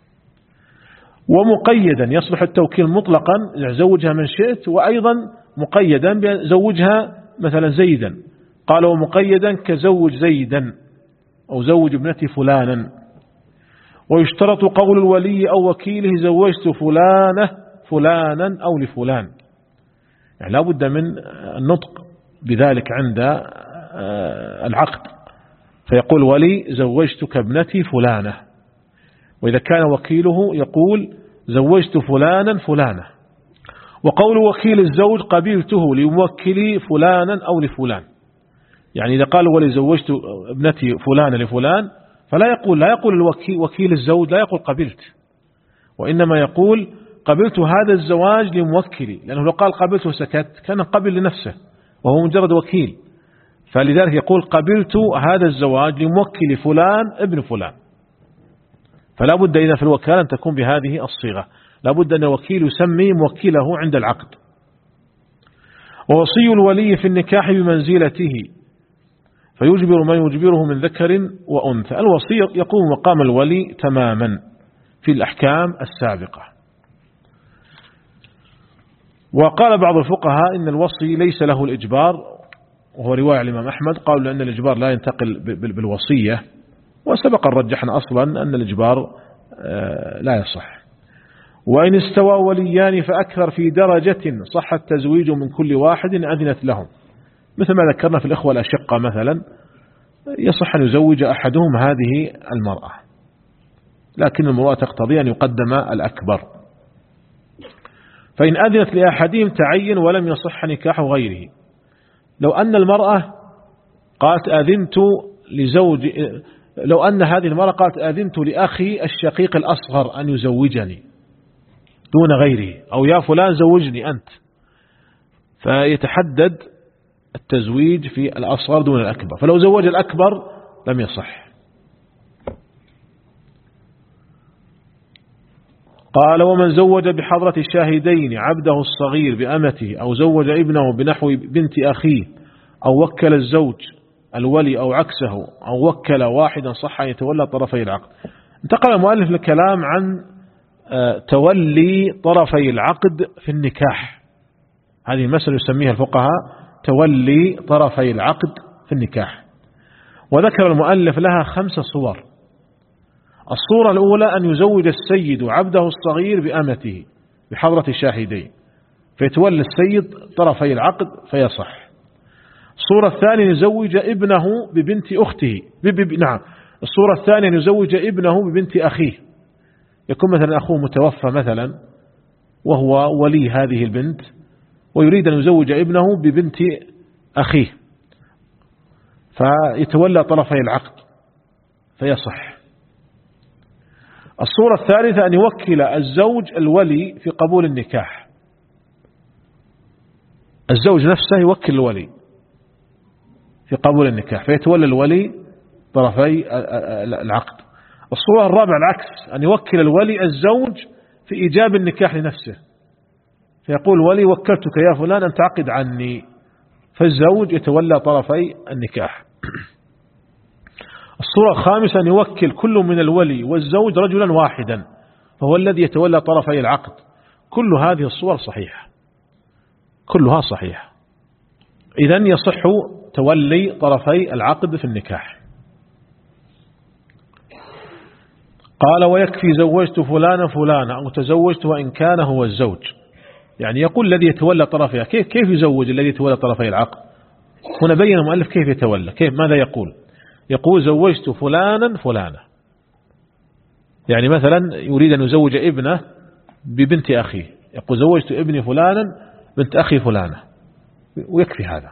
ومقيدا يصلح التوكيل مطلقا، زوجها من شئت، وأيضا مقيدا بزوجها مثلا زيدا، قال: ومقيدا كزوج زيدا أو زوج ابنتي فلانا. ويشترط قول الولي أو وكيله: زوجت فلانة فلانا أو لفلان، يعني لا بد من النطق بذلك عند العقد، فيقول ولي: زوجتك ابنتي فلانة. وإذا كان وكيله يقول: زوجت فلانا فلانة. وقول وكيل الزوج: قبلته لموكلي فلانا أو لفلان، يعني إذا قال ولي: زوجت ابنتي فلانة لفلان، فلا يقول لا يقول الوكيل وكيل الزوج لا يقول قبلت، وإنما يقول: قبلت هذا الزواج لموكلي، لأنه لو قال قبلته سكت كان قبل لنفسه وهو مجرد وكيل، فلذلك يقول: قبلت هذا الزواج لموكل فلان ابن فلان. فلا بد إذا في الوكالة أن تكون بهذه الصيغة، لا بد أن الوكيل يسمي موكله عند العقد. ووصي الولي في النكاح بمنزلته، فيجبر من يجبره من ذكر وأنثى. الوصي يقوم مقام الولي تماما في الأحكام السابقة. وقال بعض الفقهاء إن الوصي ليس له الإجبار، وهو رواية الإمام أحمد، قالوا لأن الإجبار لا ينتقل بالوصية، وسبق رجحنا أصلا أن الإجبار لا يصح. وإن استوى وليان فأكثر في درجة صح التزويج من كل واحد أذنت لهم، مثل ما ذكرنا في الإخوة الأشقة مثلا، يصح أن يزوج أحدهم هذه المرأة، لكن المرأة تقتضي أن يقدم الأكبر. فإن أذنت لأحدهم تعين ولم يصح نكاح غيره. لو أن المرأة قالت أذنت لزوج، لو أن هذه المرأة قالت أذنت لأخي الشقيق الأصغر أن يزوجني، دون غيره، أو يا فلان زوجني أنت، فيتحدد التزويج في الأصغر دون الأكبر. فلو زوج الأكبر لم يصح. قال ومن زوج بحضرة الشاهدين عبده الصغير بأمته، أو زوج ابنه بنحو بنت أخيه، أو وكل الزوج الولي أو عكسه، أو وكل واحدا صح أن يتولى طرفي العقد. انتقل المؤلف للكلام عن تولي طرفي العقد في النكاح. هذه المسألة يسميها الفقهاء تولي طرفي العقد في النكاح، وذكر المؤلف لها خمس صور. الصورة الأولى أن يزوج السيد عبده الصغير بأمته بحضرة الشاهدين، فيتولى السيد طرفي العقد فيصح. الصورة الثانية أن يزوج ابنه ببنت أخته بب... نعم الصورة الثانية أن يزوج ابنه ببنت أخيه، يكون مثلا أخوه متوفى مثلا وهو ولي هذه البنت، ويريد أن يزوج ابنه ببنت أخيه، فيتولى طرفي العقد فيصح. الصورة الثالثة أن يوكل الزوج الولي في قبول النكاح، الزوج نفسه يوكل الولي في قبول النكاح فيتولى الولي طرفي العقد. الصورة الرابعة العكس، أن يوكل الولي الزوج في إيجاب النكاح لنفسه، فيقول ولي وكلتك يا فلان أن تعقد عني، فالزوج يتولى طرفي النكاح. الصورة الخامسة أن يوكل كل من الولي والزوج رجلا واحدا، فهو الذي يتولى طرفي العقد. كل هذه الصور صحيحة، كلها صحيحة. إذن يصح تولي طرفي العقد في النكاح. قال ويكفي زوجت فلانا فلانا أو تزوجت وإن كان هو الزوج، يعني يقول الذي يتولى طرفها. كيف كيف يزوج الذي يتولى طرفي العقد؟ هنا بين المؤلف كيف يتولى، كيف ماذا يقول؟ يقول زوجت فلانا فلانا، يعني مثلا يريد أن يزوج ابنه ببنت أخيه، يقول زوجت ابني فلانا بنت أخي فلانة، ويكفي هذا.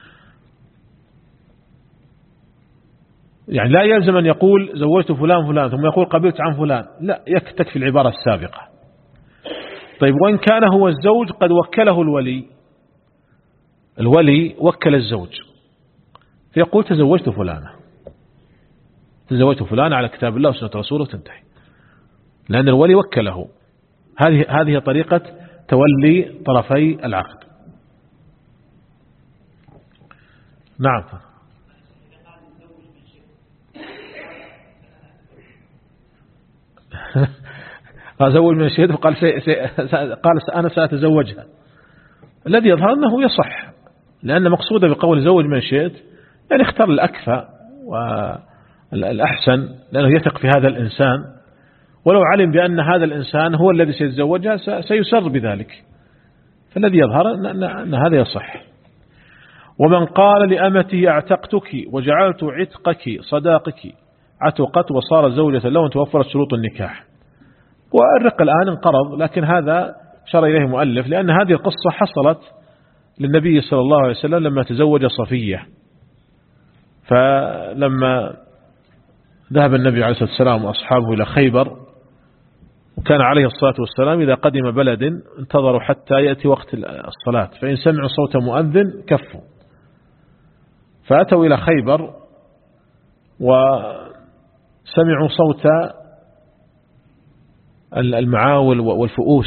يعني لا يلزم أن يقول زوجت فلان فلان ثم يقول قبلت عن فلان، لا، تكفي العبارة السابقة. طيب وإن كان هو الزوج قد وكله الولي، الولي وكل الزوج فيقول تزوجت فلانة، تزوجت فلانة على كتاب الله وسنة رسوله تنتهي، لأن الولي وكله. هذه هذه طريقة تولي طرفي العقد. نعم. أزوج من الشهيد فقال سي سي قال أنا سأتزوجها. الذي يظهر أنه يصح، لأن مقصوده بقول زوج من الشهيد يعني اختار الأكفى والأحسن، لأنه يثق في هذا الإنسان، ولو علم بأن هذا الإنسان هو الذي سيتزوجها سيسر بذلك، فالذي يظهر أن هذا يصح. ومن قال لأمته اعتقتك وجعلت عتقك صداقك عتقت وصار زوجة له وتوفرت شروط النكاح. والرق الآن انقرض، لكن هذا شر إليه مؤلف لأن هذه القصة حصلت للنبي صلى الله عليه وسلم لما تزوج صفية. فلما ذهب النبي عليه الصلاة والسلام وأصحابه إلى خيبر، وكان عليه الصلاة والسلام إذا قدم بلد انتظروا حتى يأتي وقت الصلاة، فإن سمعوا صوت مؤذن كفوا. فأتوا إلى خيبر وسمعوا صوت المعاول والفؤوس،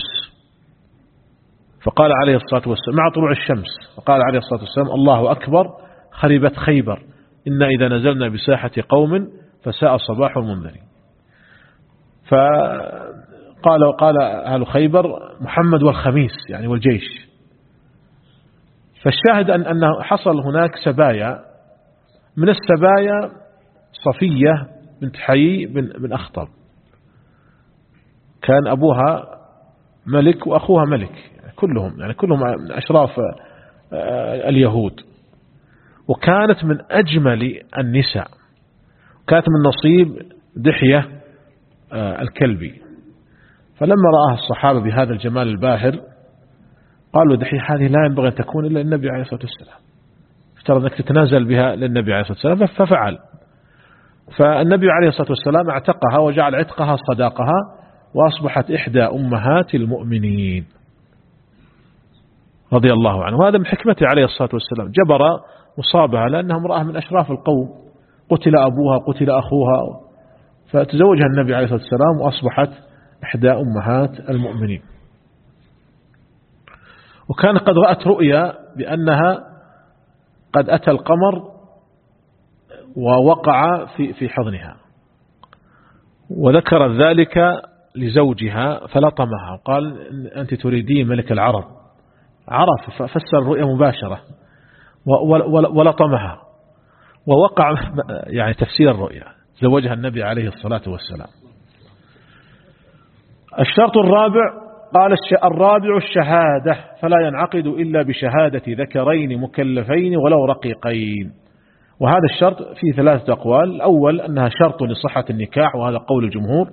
فقال عليه الصلاة والسلام مع طلوع الشمس، فقال عليه الصلاة والسلام الله أكبر خربت خيبر، إنا إذا نزلنا بساحة قوم فساء صباح المنذرين. فقال قال أهل خيبر محمد والخميس يعني والجيش. فالشاهد أن أنه حصل هناك سبايا، من السبايا صفية بنت حيي بن أخطب، كان أبوها ملك وأخوها ملك، كلهم يعني كلهم أشراف اليهود، وكانت من أجمل النساء، كانت من نصيب دحية الكلبي. فلما رآها الصحابة بهذا الجمال الباهر قالوا دحية هذه لا ينبغي أن تكون إلا النبي عليه الصلاة والسلام، افترض أنك تتنازل بها للنبي عليه الصلاة والسلام، ففعل. فالنبي عليه الصلاة والسلام اعتقها وجعل عتقها صداقها، وأصبحت إحدى أمهات المؤمنين رضي الله عنه. وهذا من حكمته عليه الصلاة والسلام، جبر مصابها لأنها امرأة من أشراف القوم، قتل أبوها قتل أخوها، فتزوجها النبي عليه الصلاة والسلام وأصبحت إحدى أمهات المؤمنين. وكان قد رأت رؤيا بأنها قد أتى القمر ووقع في في حضنها، وذكر ذلك لزوجها فلطمها وقال أنت تريدين ملك العرب، عرف ففسر الرؤيا مباشرة ولطمها، ووقع يعني تفسير الرؤيا، زوجها النبي عليه الصلاة والسلام. الشرط الرابع قال الرابع الشهادة، فلا ينعقد إلا بشهادة ذكرين مكلفين ولو رقيقين. وهذا الشرط فيه ثلاثة أقوال. الأول أنها شرط لصحة النكاح، وهذا قول الجمهور،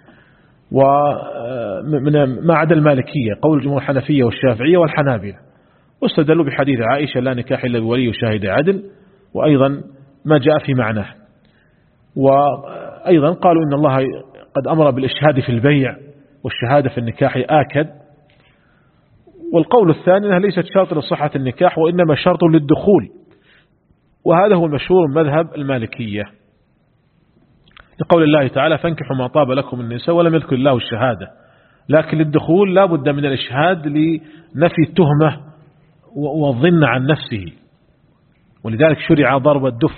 ومن ما عدا المالكية قول الجمهور الحنفية والشافعية والحنابلة، واستدلوا بحديث عائشة لا نكاح إلا بولي وشاهد عدل، وأيضا ما جاء في معناه. وأيضا قالوا إن الله قد أمر بالإشهاد في البيع والشهادة في النكاح آكد. والقول الثاني أنها ليست شرط لصحة النكاح، وإنما شرط للدخول، وهذا هو المشهور من مذهب المالكية، لقول الله تعالى فانكحوا ما طاب لكم من النساء، ولم يذكر الله الشهادة. لكن للدخول لا بد من الإشهاد لنفي التهمة والظن عن نفسه، ولذلك شرع ضرب الدف.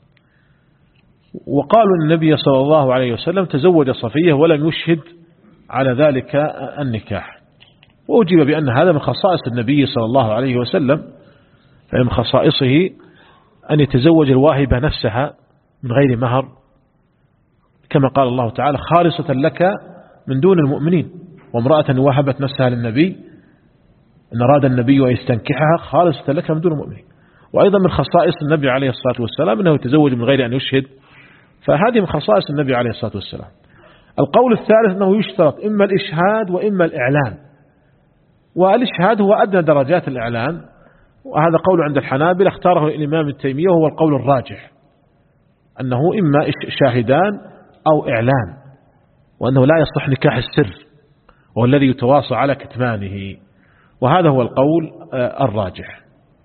وقالوا أن النبي صلى الله عليه وسلم تزوج صفية ولم يشهد على ذلك النكاح، وأجيب بأن هذا من خصائص النبي صلى الله عليه وسلم، فمن خصائصه أن يتزوج الواهبة نفسها من غير مهر، كما قال الله تعالى خالصة لك من دون المؤمنين. وامرأة وهبت نفسها للنبي إن أراد النبي أن يستنكحها خالصة لك من دون المؤمنين. وأيضا من خصائص النبي عليه الصلاة والسلام أنه يتزوج من غير أن يشهد، فهذه من خصائص النبي عليه الصلاة والسلام. القول الثالث أنه يشترط إما الإشهاد وإما الإعلان، والإشهاد هو أدنى درجات الإعلان، وهذا قول عند الحنابلة اختاره الإمام التيمية، وهو القول الراجح أنه إما شاهدان أو إعلان، وأنه لا يصح نكاح السر وهو الذي يتواصى على كتمانه، وهذا هو القول الراجح.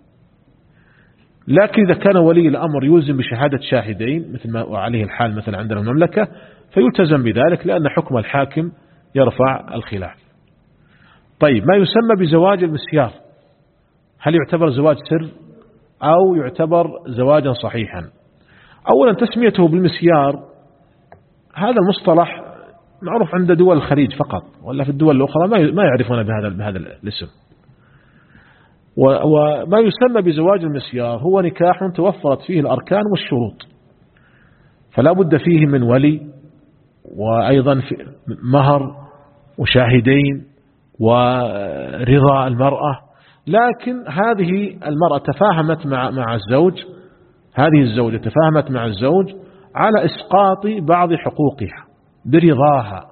لكن إذا كان ولي الأمر يلزم بشهادة شاهدين مثل ما عليه الحال مثلا عندنا المملكة، فيلتزم بذلك لأن حكم الحاكم يرفع الخلاف. طيب، ما يسمى بزواج المسيار، هل يعتبر زواج سر أو يعتبر زواجا صحيحا؟ أولا تسميته بالمسيار هذا المصطلح معروف عند دول الخليج فقط، ولا في الدول الأخرى ما يعرفون بهذا بهذا الاسم. وما يسمى بزواج المسيار هو نكاح توفرت فيه الأركان والشروط، فلا بد فيه من ولي، وأيضا مهر وشاهدين ورضا المرأة. لكن هذه المرأة تفاهمت مع مع الزوج، هذه الزوجة تفاهمت مع الزوج على إسقاط بعض حقوقها برضاها،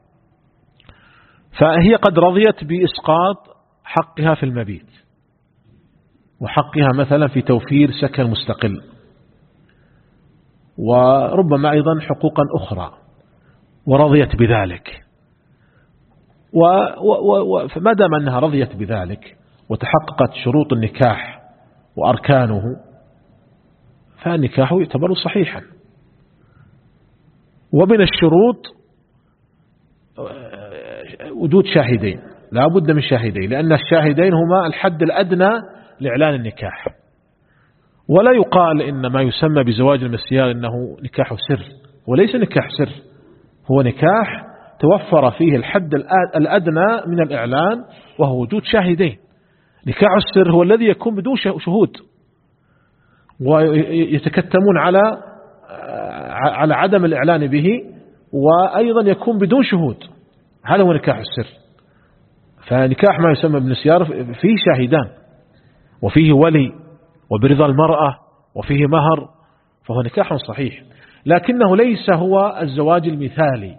فهي قد رضيت بإسقاط حقها في المبيت، وحقها مثلا في توفير سكن مستقل، وربما أيضا حقوقا أخرى، ورضيت بذلك. وما دام أنها رضيت بذلك وتحققت شروط النكاح وأركانه، فالنكاح يعتبر صحيحا. ومن الشروط وجود شاهدين، لا بد من شاهدين، لأن الشاهدين هما الحد الأدنى لإعلان النكاح. ولا يقال إن ما يسمى بزواج المسيار إنه نكاح سر، وليس نكاح سر، هو نكاح توفر فيه الحد الأدنى من الإعلان وهو وجود شاهدين. نكاح السر هو الذي يكون بدون شهود، ويتكتمون على على عدم الإعلان به، وأيضا يكون بدون شهود، هذا هو نكاح السر. فنكاح ما يسمى بالمسيار فيه شاهدان، وفيه ولي، وبرضا المرأة، وفيه مهر، فهو نكاح صحيح، لكنه ليس هو الزواج المثالي.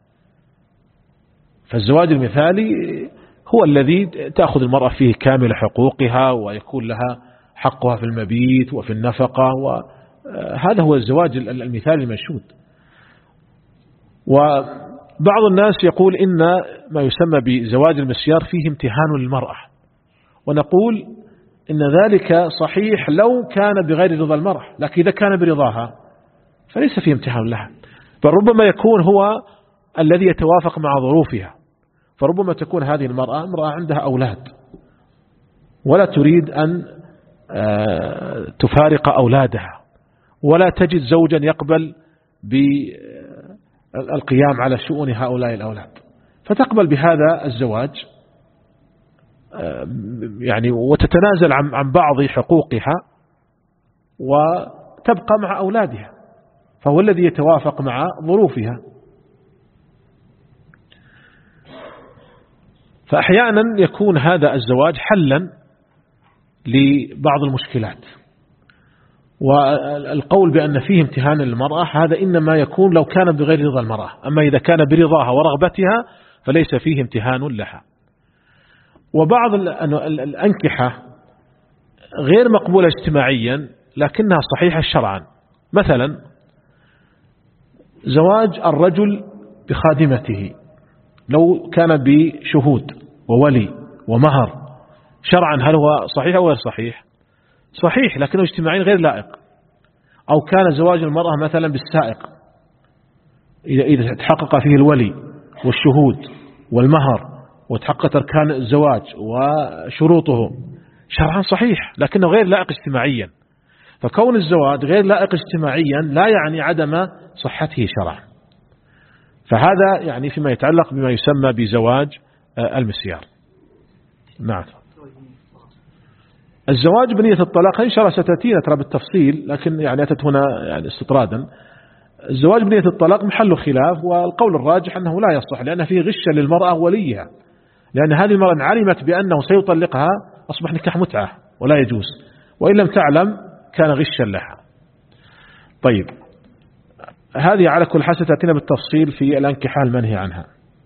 فالزواج المثالي هو الذي تأخذ المرأة فيه كامل حقوقها، ويكون لها حقها في المبيت وفي النفقة، وهذا هو الزواج المثالي المشهود. بعض الناس يقول إن ما يسمى بزواج المسيار فيه امتهان للمرأة، ونقول إن ذلك صحيح لو كان بغير رضا المرأة، لكن إذا كان برضاها فليس فيه امتحان لها، بل ربما يكون هو الذي يتوافق مع ظروفها. فربما تكون هذه المرأة امرأة عندها أولاد ولا تريد أن تفارق أولادها، ولا تجد زوجا يقبل بالقيام على شؤون هؤلاء الأولاد، فتقبل بهذا الزواج يعني وتتنازل عن عن بعض حقوقها وتبقى مع أولادها، فهو الذي يتوافق مع ظروفها. فأحيانا يكون هذا الزواج حلا لبعض المشكلات، والقول بأن فيه امتهان للمرأة هذا إنما يكون لو كان بغير رضا المرأة، أما إذا كان برضاها ورغبتها فليس فيه امتهان لها. وبعض الأنكحة غير مقبولة اجتماعيا لكنها صحيحة شرعا، مثلا زواج الرجل بخادمته لو كان بشهود وولي ومهر، شرعا هل هو صحيح أو غير صحيح؟ صحيح، لكنه اجتماعيا غير لائق. أو كان زواج المرأة مثلا بالسائق إذا تحقق فيه الولي والشهود والمهر وتحققت أركان الزواج وشروطه، شرعا صحيح لكنه غير لائق اجتماعيا. فكون الزواج غير لائق اجتماعيا لا يعني عدم صحته شرعا. فهذا يعني فيما يتعلق بما يسمى بزواج المسيار. نعم. الزواج بنية الطلاق إن شاء الله ستأتينا ترى بالتفصيل، لكن يعني أتت هنا يعني استطرادا. الزواج بنية الطلاق محل خلاف، والقول الراجح أنه لا يصح، لأن فيه غشا للمرأة وليها، لأن هذه المرأة إن علمت بأنه سيطلقها أصبح نكاح متعة ولا يجوز، وإن لم تعلم كان غشا لها. طيب، هذه على كل حال ستأتينا بالتفصيل في الأنكحة المنهي عنها.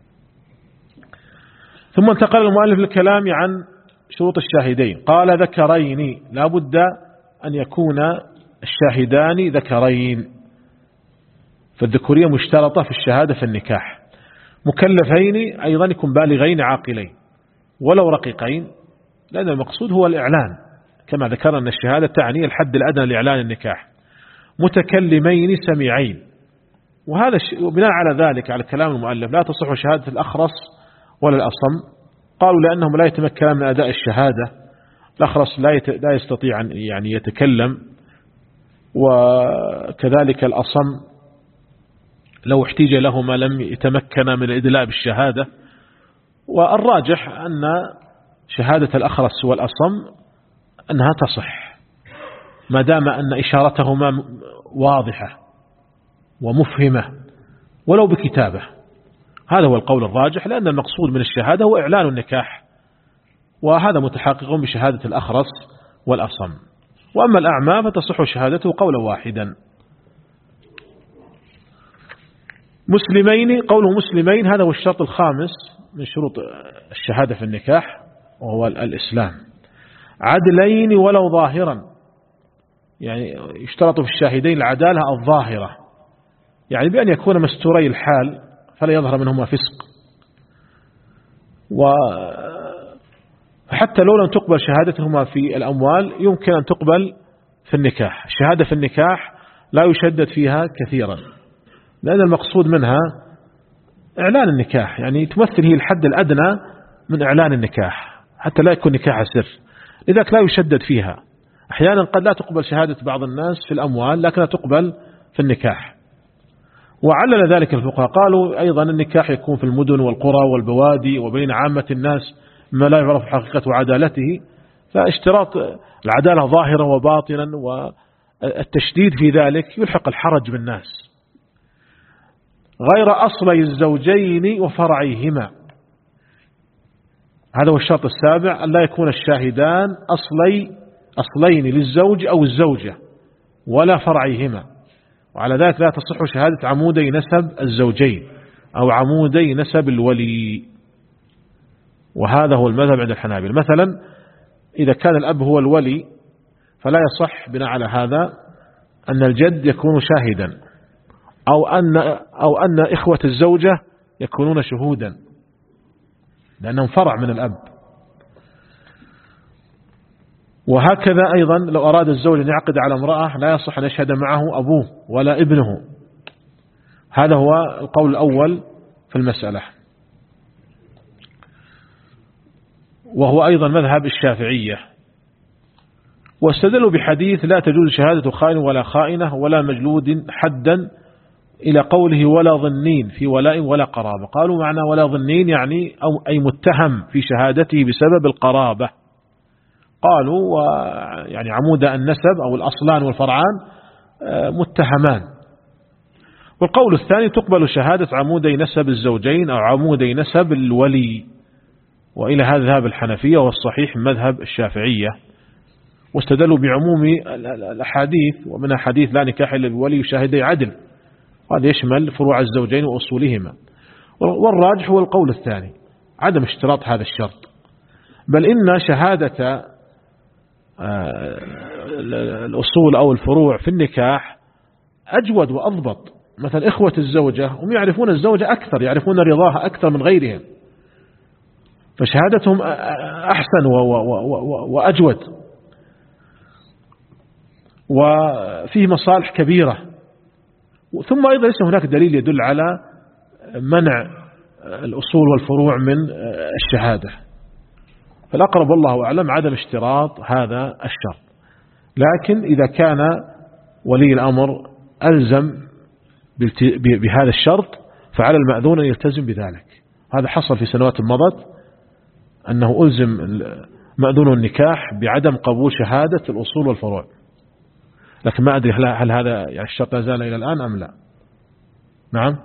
ثم انتقل المؤلف للكلام عن شروط الشاهدين. قال ذكرين، لا بد أن يكون الشاهدان ذكرين، فالذكورية مشترطة في الشهادة في النكاح. مكلفين أيضا يكون بالغين عاقلين ولو رقيقين، لأن المقصود هو الإعلان، كما ذكرنا أن الشهادة تعني الحد الأدنى لإعلان النكاح. متكلمين سميعين، وهذا بناء على ذلك على كلام المؤلف لا تصح شهادة الأخرس ولا الأصم. قالوا لأنهم لا يتمكنون من أداء الشهادة، الأخرس لا لا يستطيع أن يعني يتكلم، وكذلك الأصم لو احتيج لهما لم يتمكن من الإدلاء بالشهادة. والراجح أن شهادة الأخرس والأصم أنها تصح ما دام أن إشارتهما واضحة ومفهمة ولو بكتابة. هذا هو القول الراجح، لأن المقصود من الشهادة هو إعلان النكاح، وهذا متحقق بشهادة الأخرس والأصم. وأما الأعمى فتصح شهادته قولا واحدا. مسلمين، قوله مسلمين هذا هو الشرط الخامس من شروط الشهادة في النكاح، وهو الإسلام. عدلين ولو ظاهرا، يعني يشترط في الشاهدين العدالة الظاهرة، يعني بأن يكون مستوري الحال فلا يظهر منهما فسق. وحتى لو لم تقبل شهادتهما في الأموال يمكن أن تقبل في النكاح. الشهادة في النكاح لا يشدد فيها كثيرا، لأن المقصود منها إعلان النكاح، يعني تمثل هي الحد الأدنى من إعلان النكاح حتى لا يكون نكاح سر، لذلك لا يشدد فيها. أحيانا قد لا تقبل شهادة بعض الناس في الأموال لكنها تقبل في النكاح. وعلل ذلك الفقهاء، قالوا أيضا النكاح يكون في المدن والقرى والبوادي وبين عامة الناس ما لا يعرف حقيقة عدالته، فاشتراط العدالة ظاهرا وباطنا والتشديد في ذلك يلحق الحرج بالناس. غير أصلي الزوجين وفرعيهما، هذا هو الشرط السابع، أن لا يكون الشاهدان أصلي أصلين للزوج أو الزوجة ولا فرعيهما. وعلى ذلك لا تصح شهادة عمودي نسب الزوجين أو عمودي نسب الولي، وهذا هو المذهب عند الحنابلة. مثلا إذا كان الأب هو الولي فلا يصح بناء على هذا أن الجد يكون شاهدا، أو أن, أو أن إخوة الزوجة يكونون شهودا لأنهم فرع من الأب. وهكذا أيضا لو أراد الزوج أن يعقد على امرأة لا يصح أن يشهد معه أبوه ولا ابنه. هذا هو القول الأول في المسألة، وهو أيضا مذهب الشافعية. واستدلوا بحديث لا تجوز شهادة خائن ولا خائنة ولا مجلود حدا إلى قوله ولا ظنين في ولاء ولا قرابة. قالوا معنى ولا ظنين يعني أو أي متهم في شهادته بسبب القرابة. قالوا يعني عمود النسب أو الأصلان والفرعان متهمان. والقول الثاني تقبل شهادة عمودي نسب الزوجين أو عمودي نسب الولي، وإلى هذا ذهب الحنفية والصحيح مذهب الشافعية. واستدلوا بعموم الأحاديث، ومنها حديث لا نكاح إلا بولي وشاهدي عدل، هذا يشمل فروع الزوجين وأصولهما. والراجح هو القول الثاني عدم اشتراط هذا الشرط، بل إن شهادة الأصول أو الفروع في النكاح أجود وأضبط. مثلا إخوة الزوجة هم يعرفون الزوجة أكثر، يعرفون رضاها أكثر من غيرهم، فشهادتهم أحسن وأجود وفيه مصالح كبيرة. ثم أيضا ليس هناك دليل يدل على منع الأصول والفروع من الشهادة، فالأقرب والله أعلم عدم اشتراط هذا الشرط. لكن إذا كان ولي الأمر ألزم بهذا الشرط فعلى المأذون أن يلتزم بذلك. هذا حصل في سنوات مضت أنه ألزم مأذون النكاح بعدم قبول شهادة الأصول والفروع، لكن ما أدري هل هذا يعني الشرط لا زال إلى الآن أم لا. نعم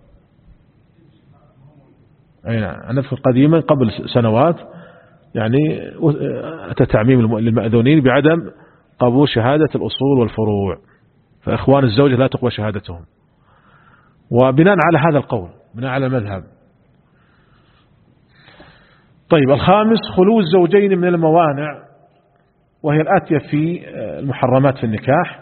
أي نعم. أنا أذكر قديما قبل سنوات يعني أتى تعميم للمأذونين بعدم قبول شهادة الأصول والفروع، فإخوان الزوجة لا تقبل شهادتهم. وبناء على هذا القول بناء على المذهب. طيب الخامس خلو الزوجين من الموانع، وهي الآتية في المحرمات في النكاح.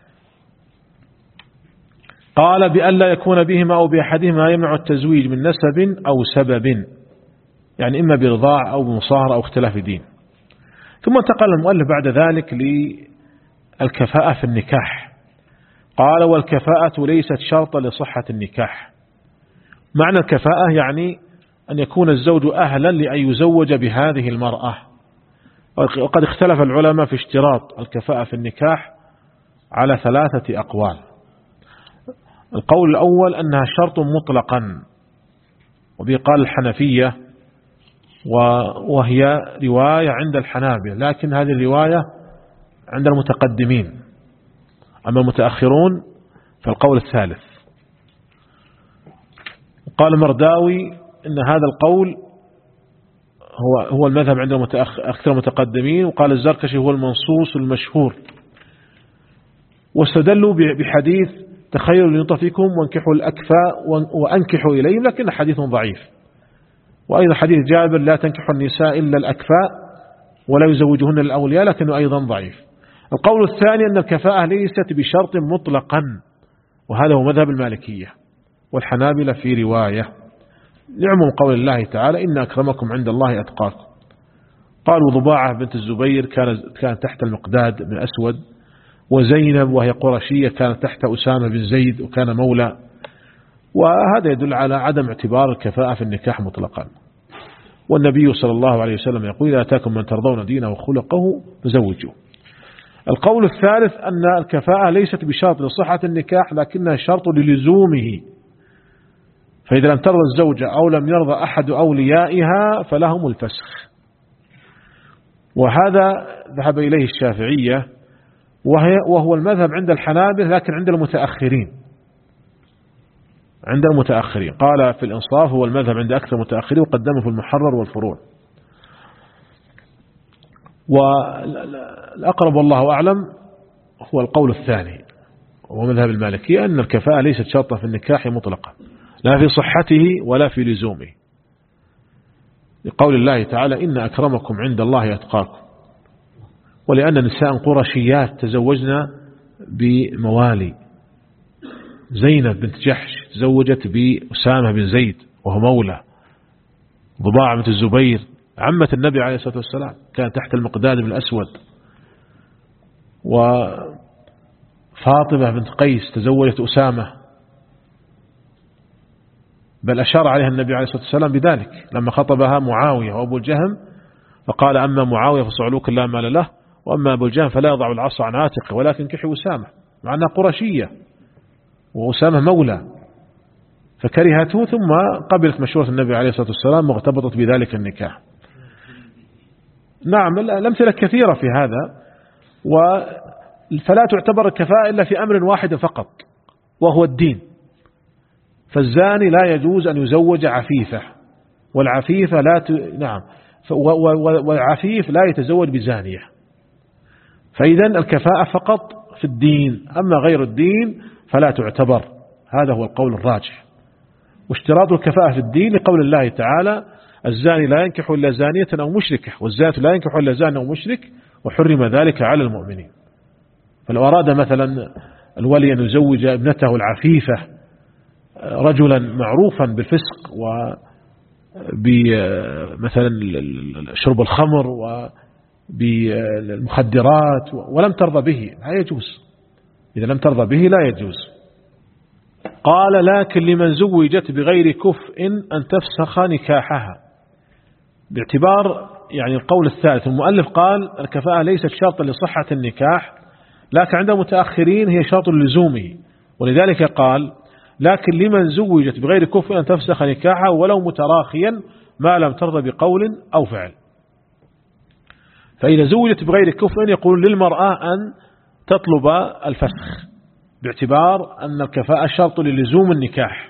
قال بأن لا يكون بهما أو بأحدهما يمنع التزويج من نسب أو سبب، يعني إما برضاع أو بمصاهرة أو اختلاف دين. ثم انتقل المؤلف بعد ذلك للكفاءة في النكاح. قال والكفاءة ليست شرطا لصحة النكاح. معنى الكفاءة يعني أن يكون الزوج أهلا لأن يزوج بهذه المرأة. وقد اختلف العلماء في اشتراط الكفاءة في النكاح على ثلاثة أقوال. القول الأول أنها شرط مطلقا، وبه قال الحنفية، وهي رواية عند الحنابلة، لكن هذه الرواية عند المتقدمين. أما المتأخرون فالقول الثالث. قال مرداوي إن هذا القول هو هو المذهب عند أكثر المتقدمين، وقال الزركشي هو المنصوص المشهور. واستدلوا بحديث تخيروا لنطفكم وانكحوا الأكفاء وأنكحوا إليهم، لكن حديث ضعيف. وأيضا حديث جابر لا تنكحوا النساء إلا الأكفاء ولا يزوجهن الأولياء، لكنه أيضا ضعيف. القول الثاني أن الكفاءة ليست بشرط مطلقا، وهذا هو مذهب المالكية والحنابلة في رواية لعموم قول الله تعالى إن أكرمكم عند الله أتقاكم. قالوا ضباعة بنت الزبير كانت تحت المقداد بن أسود، وزينب وهي قرشية كانت تحت أسامة بن زيد وكان مولى. وهذا يدل على عدم اعتبار الكفاءة في النكاح مطلقا. والنبي صلى الله عليه وسلم يقول إذا أتاكم من ترضون دينه وخلقه فزوجوه. القول الثالث أن الكفاءة ليست بشرط لصحة النكاح، لكنها شرط للزومه، فإذا لم ترضى الزوجة أو لم يرضى أحد أوليائها فلهم الفسخ. وهذا ذهب إليه الشافعية، وهو المذهب عند الحنابلة، لكن عند المتأخرين عند المتأخرين قال في الإنصاف هو المذهب عند أكثر المتأخرين، وقدمه في المحرر والفروع. والأقرب والله أعلم هو القول الثاني، وهو مذهب المالكية، أن الكفاءة ليست شرطا في النكاح مطلقا، لا في صحته ولا في لزومه، لقول الله تعالى إن أكرمكم عند الله أتقاكم. ولأن نساء قرشيات تزوجنا بموالي، زينب بنت جحش تزوجت بأسامة بن زيد وهو مولى، ضباعة بنت الزبير عمة النبي عليه الصلاة والسلام كانت تحت المقداد بن الأسود، وفاطمة بنت قيس تزوجت أسامة، بل أشار عليها النبي عليه الصلاة والسلام بذلك لما خطبها معاوية وأبو الجهم، فقال أما معاوية فصعلوك لا مال له، وأما أبو الجهم فلا يضع العصا عن عاتقه ولكن كحي أسامة، مع أنها قرشية وأسامة مولى، فكرهته ثم قبلت مشورة النبي عليه الصلاة والسلام واغتبطت بذلك النكاح. نعم الأمثلة كثيرة في هذا، فلا تعتبر الكفاءة إلا في أمر واحد فقط وهو الدين، فالزاني لا يجوز أن يزوج عفيفة، والعفيفة لا ت... نعم والعفيف لا يتزوج بزانية، فإذا الكفاءة فقط في الدين، أما غير الدين فلا تعتبر، هذا هو القول الراجح. واشتراط الكفاءة في الدين لقول الله تعالى الزاني لا ينكح إلا زانية أو مشركة والزانية لا ينكح إلا زاني أو مشرك وحرم ذلك على المؤمنين. فلو أراد مثلا الولي أن يزوج ابنته العفيفة رجلا معروفا بالفسق وبمثلا شرب الخمر وبالمخدرات ولم ترضى به لا يجوز، إذا لم ترضى به لا يجوز. قال لكن لمن زوجت بغير كفء أن تفسخ نكاحها، باعتبار يعني القول الثالث المؤلف قال الكفاءة ليست شرطا لصحة النكاح، لكن عند المتأخرين هي شرط لزومه، ولذلك قال لكن لمن زوجت بغير كفء أن تفسخ نكاحها ولو متراخيا ما لم ترضى بقول أو فعل. فإذا زوجت بغير كفء يقول للمرأة أن تطلب الفسخ، باعتبار أن الكفاءة شرط للزوم النكاح.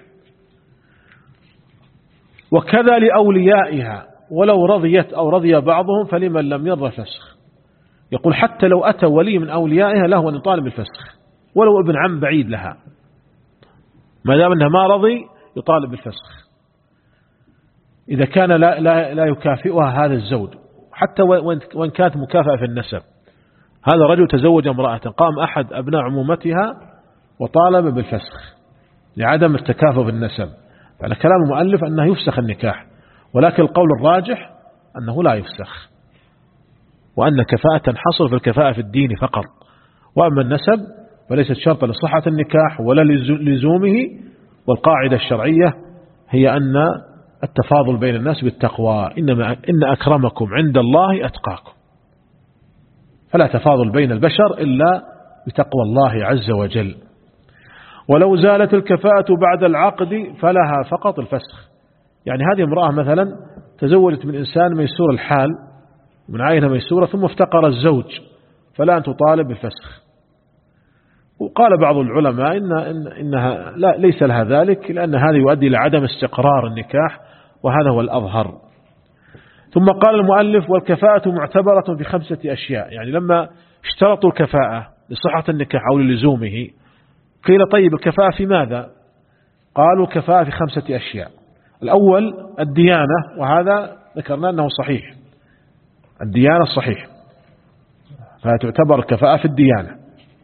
وكذا لأوليائها ولو رضيت أو رضي بعضهم فلمن لم يرضى الفسخ، يقول حتى لو أتى ولي من أوليائها له أن يطالب الفسخ ولو ابن عم بعيد لها، ما دام أنه ما رضي يطالب بالفسخ إذا كان لا, لا, لا يكافئها هذا الزوج، حتى وإن كانت مكافأة في النسب. هذا رجل تزوج امرأة، قام أحد أبناء عمومتها وطالب بالفسخ لعدم التكافؤ بالنسب، فعلى كلام المؤلف أنه يفسخ النكاح، ولكن القول الراجح أنه لا يفسخ، وأن كفاءة تنحصر في الكفاءة في الدين فقط، وأما النسب فليست شرطا لصحة النكاح ولا لزومه. والقاعدة الشرعية هي أن التفاضل بين الناس بالتقوى، إنما إن أكرمكم عند الله أتقاكم، فلا تفاضل بين البشر إلا بتقوى الله عز وجل. ولو زالت الكفاءة بعد العقد فلها فقط الفسخ، يعني هذه امرأة مثلا تزوجت من إنسان ميسور الحال من عينها ميسورة ثم افتقر الزوج فلا أن تطالب بالفسخ. وقال بعض العلماء إن إن إنها لا ليس لها ذلك، لأن هذا يؤدي إلى عدم استقرار النكاح، وهذا هو الأظهر. ثم قال المؤلف والكفاءة معتبرة بخمسة أشياء، يعني لما اشترطوا الكفاءة لصحة النكاح أو للزومه قيل طيب الكفاءة في ماذا؟ قالوا الكفاءة في خمسة أشياء. الأول الديانة، وهذا ذكرنا أنه صحيح، الديانة الصحيح، فتعتبر الكفاءة في الديانة،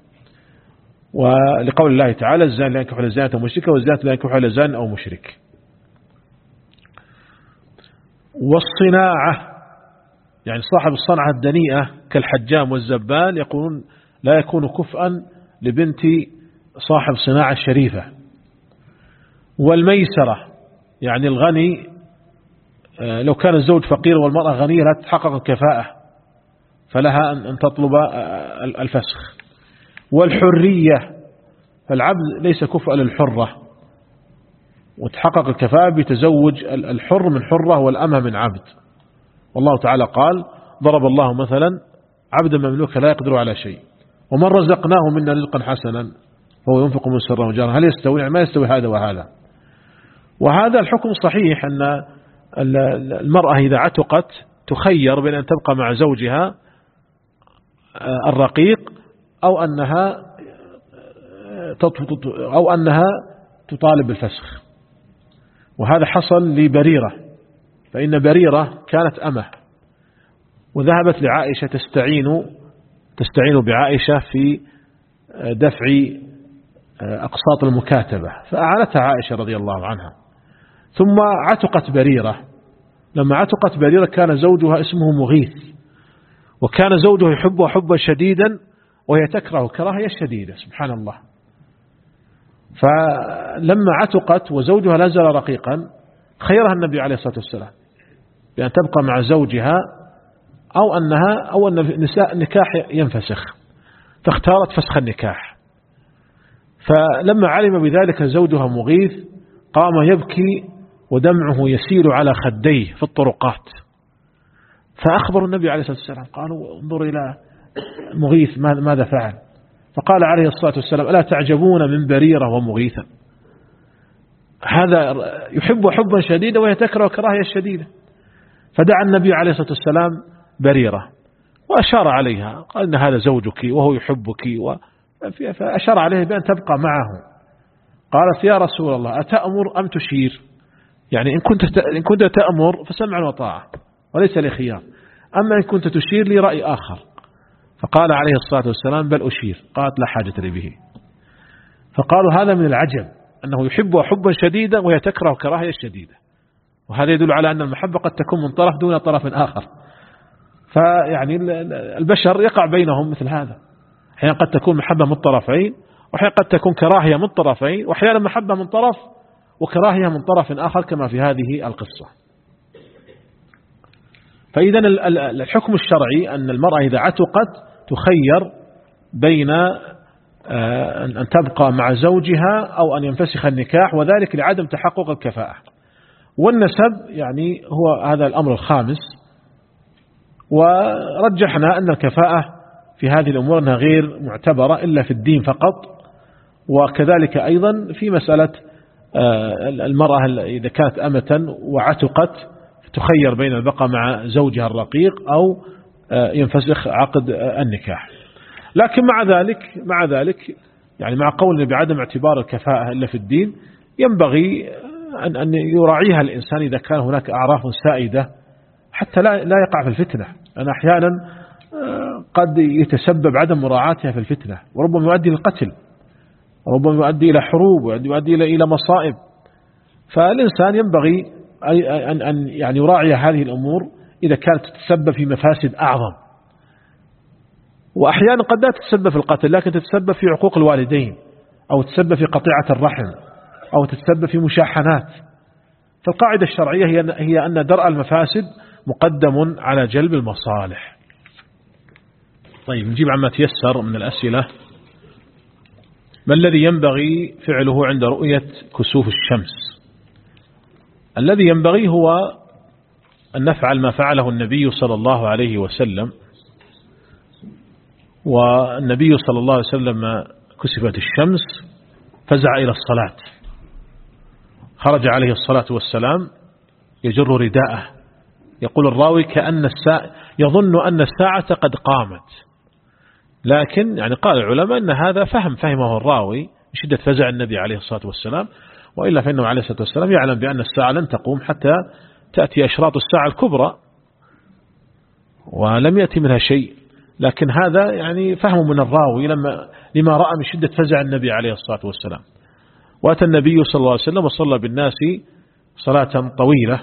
ولقول الله تعالى الزاني لا ينكح إلا زانية أو مشركة والزانية لا ينكح إلا زان أو مشرك. والصناعة، يعني صاحب الصنعة الدنيئة كالحجام والزبال يقولون لا يكون كفءا لبنت صاحب صناعة شريفة. والميسرة، يعني الغني لو كان الزوج فقير والمرأة غنية لا تحقق الكفاءة فلها أن تطلب الفسخ. والحرية، فالعبد ليس كفء للحرة وتحقق الكفاءة بتزوج الحر من حرة والأمة من عبد. والله تعالى قال ضرب الله مثلا عبدا مملوكا لا يقدر على شيء ومن رزقناه منا رزقا حسنا فهو ينفق من سره وجاره هل يستوي؟ يعني ما يستوي هذا وهذا. وهذا الحكم صحيح أن المرأة إذا عتقت تخير بين أن تبقى مع زوجها الرقيق أو أنها أو أنها تطالب بالفسخ. وهذا حصل لبريرة، فإن بريرة كانت أمه وذهبت لعائشة تستعين تستعين بعائشة في دفع أقساط المكاتبة، فأعانتها عائشة رضي الله عنها. ثم عتقت بريرة. لما عتقت بريرة كان زوجها اسمه مغيث، وكان زوجه يحبها حبا شديدا وهي تكره كراهية شديدة، سبحان الله. فلما عتقت وزوجها لا زال رقيقا خيرها النبي عليه الصلاة والسلام بأن تبقى مع زوجها أو أنها أو أن النكاح ينفسخ، فاختارت فسخ النكاح. فلما علم بذلك زوجها مغيث قام يبكي ودمعه يسيل على خديه في الطرقات، فأخبروا النبي عليه الصلاة والسلام، قالوا انظروا إلى مغيث ماذا فعل. فقال عليه الصلاة والسلام ألا تعجبون من بريرة ومغيثا، هذا يحب حبا شديدا وهي تكره كراهية شديدة. فدعا النبي عليه الصلاة والسلام بريرة وأشار عليها، قال إن هذا زوجك وهو يحبك، فأشار عليه بأن تبقى معه. قالت يا رسول الله أتأمر أم تشير؟ يعني إن كنت إن كنت تأمر فسمع وطاعة وليس لي خيار، أما إن كنت تشير لي رأي آخر. فقال عليه الصلاة والسلام بل أشير. قالت لا حاجة لي به. فقالوا هذا من العجب أنه يحبها حبا شديدا وهي تكره كراهية شديدة، وهذا يدل على أن المحبة قد تكون من طرف دون طرف آخر. فيعني البشر يقع بينهم مثل هذا، أحيانا قد تكون محبة من طرفين، وأحيانا قد تكون كراهية من طرفين، وأحيانا محبة من طرف وكراهية من طرف آخر كما في هذه القصة. فإذا الحكم الشرعي أن المرأة إذا عتقت تخير بين أن تبقى مع زوجها أو أن ينفسخ النكاح، وذلك لعدم تحقق الكفاءة. والنسب يعني هو هذا الأمر الخامس، ورجحنا أن الكفاءة في هذه الأمور أنها غير معتبرة إلا في الدين فقط. وكذلك أيضا في مسألة المرأة إذا كانت أمة وعتقت تخير بين البقاء مع زوجها الرقيق أو ينفسخ عقد النكاح. لكن مع ذلك مع ذلك يعني مع قولنا بعدم اعتبار الكفاءة إلا في الدين، ينبغي أن أن يراعيها الإنسان إذا كان هناك أعراف سائدة حتى لا لا يقع في الفتنة. أنا أحيانا قد يتسبب عدم مراعاتها في الفتنة، وربما يؤدي للقتل، وربما يؤدي إلى حروب، ويؤدي إلى مصائب. فالإنسان ينبغي أن أن يعني يراعي هذه الأمور إذا كانت تتسبب في مفاسد أعظم. وأحيانا قد لا تتسبب في القتل، لكن تتسبب في عقوق الوالدين، أو تتسبب في قطيعة الرحم، أو تتسبب في مشاحنات. فالقاعدة الشرعية هي هي أن درء المفاسد مقدم على جلب المصالح. طيب نجيب عما تيسر من الأسئلة. ما الذي ينبغي فعله عند رؤية كسوف الشمس؟ الذي ينبغي هو أن نفعل ما فعله النبي صلى الله عليه وسلم. والنبي صلى الله عليه وسلم كسفت الشمس فزع إلى الصلاة، خرج عليه الصلاة والسلام يجر رداءه، يقول الراوي كأن الساعة يظن أن الساعة قد قامت. لكن يعني قال العلماء أن هذا فهم فهمه الراوي بشدة فزع النبي عليه الصلاة والسلام، وإلا فإنه عليه الصلاة والسلام يعلم بأن الساعة لن تقوم حتى تأتي أشراط الساعة الكبرى، ولم يأتي منها شيء. لكن هذا يعني فهم من الراوي لما لما رأى من شدة فزع النبي عليه الصلاة والسلام. وأتى النبي صلى الله عليه وسلم وصلى بالناس صلاة طويلة،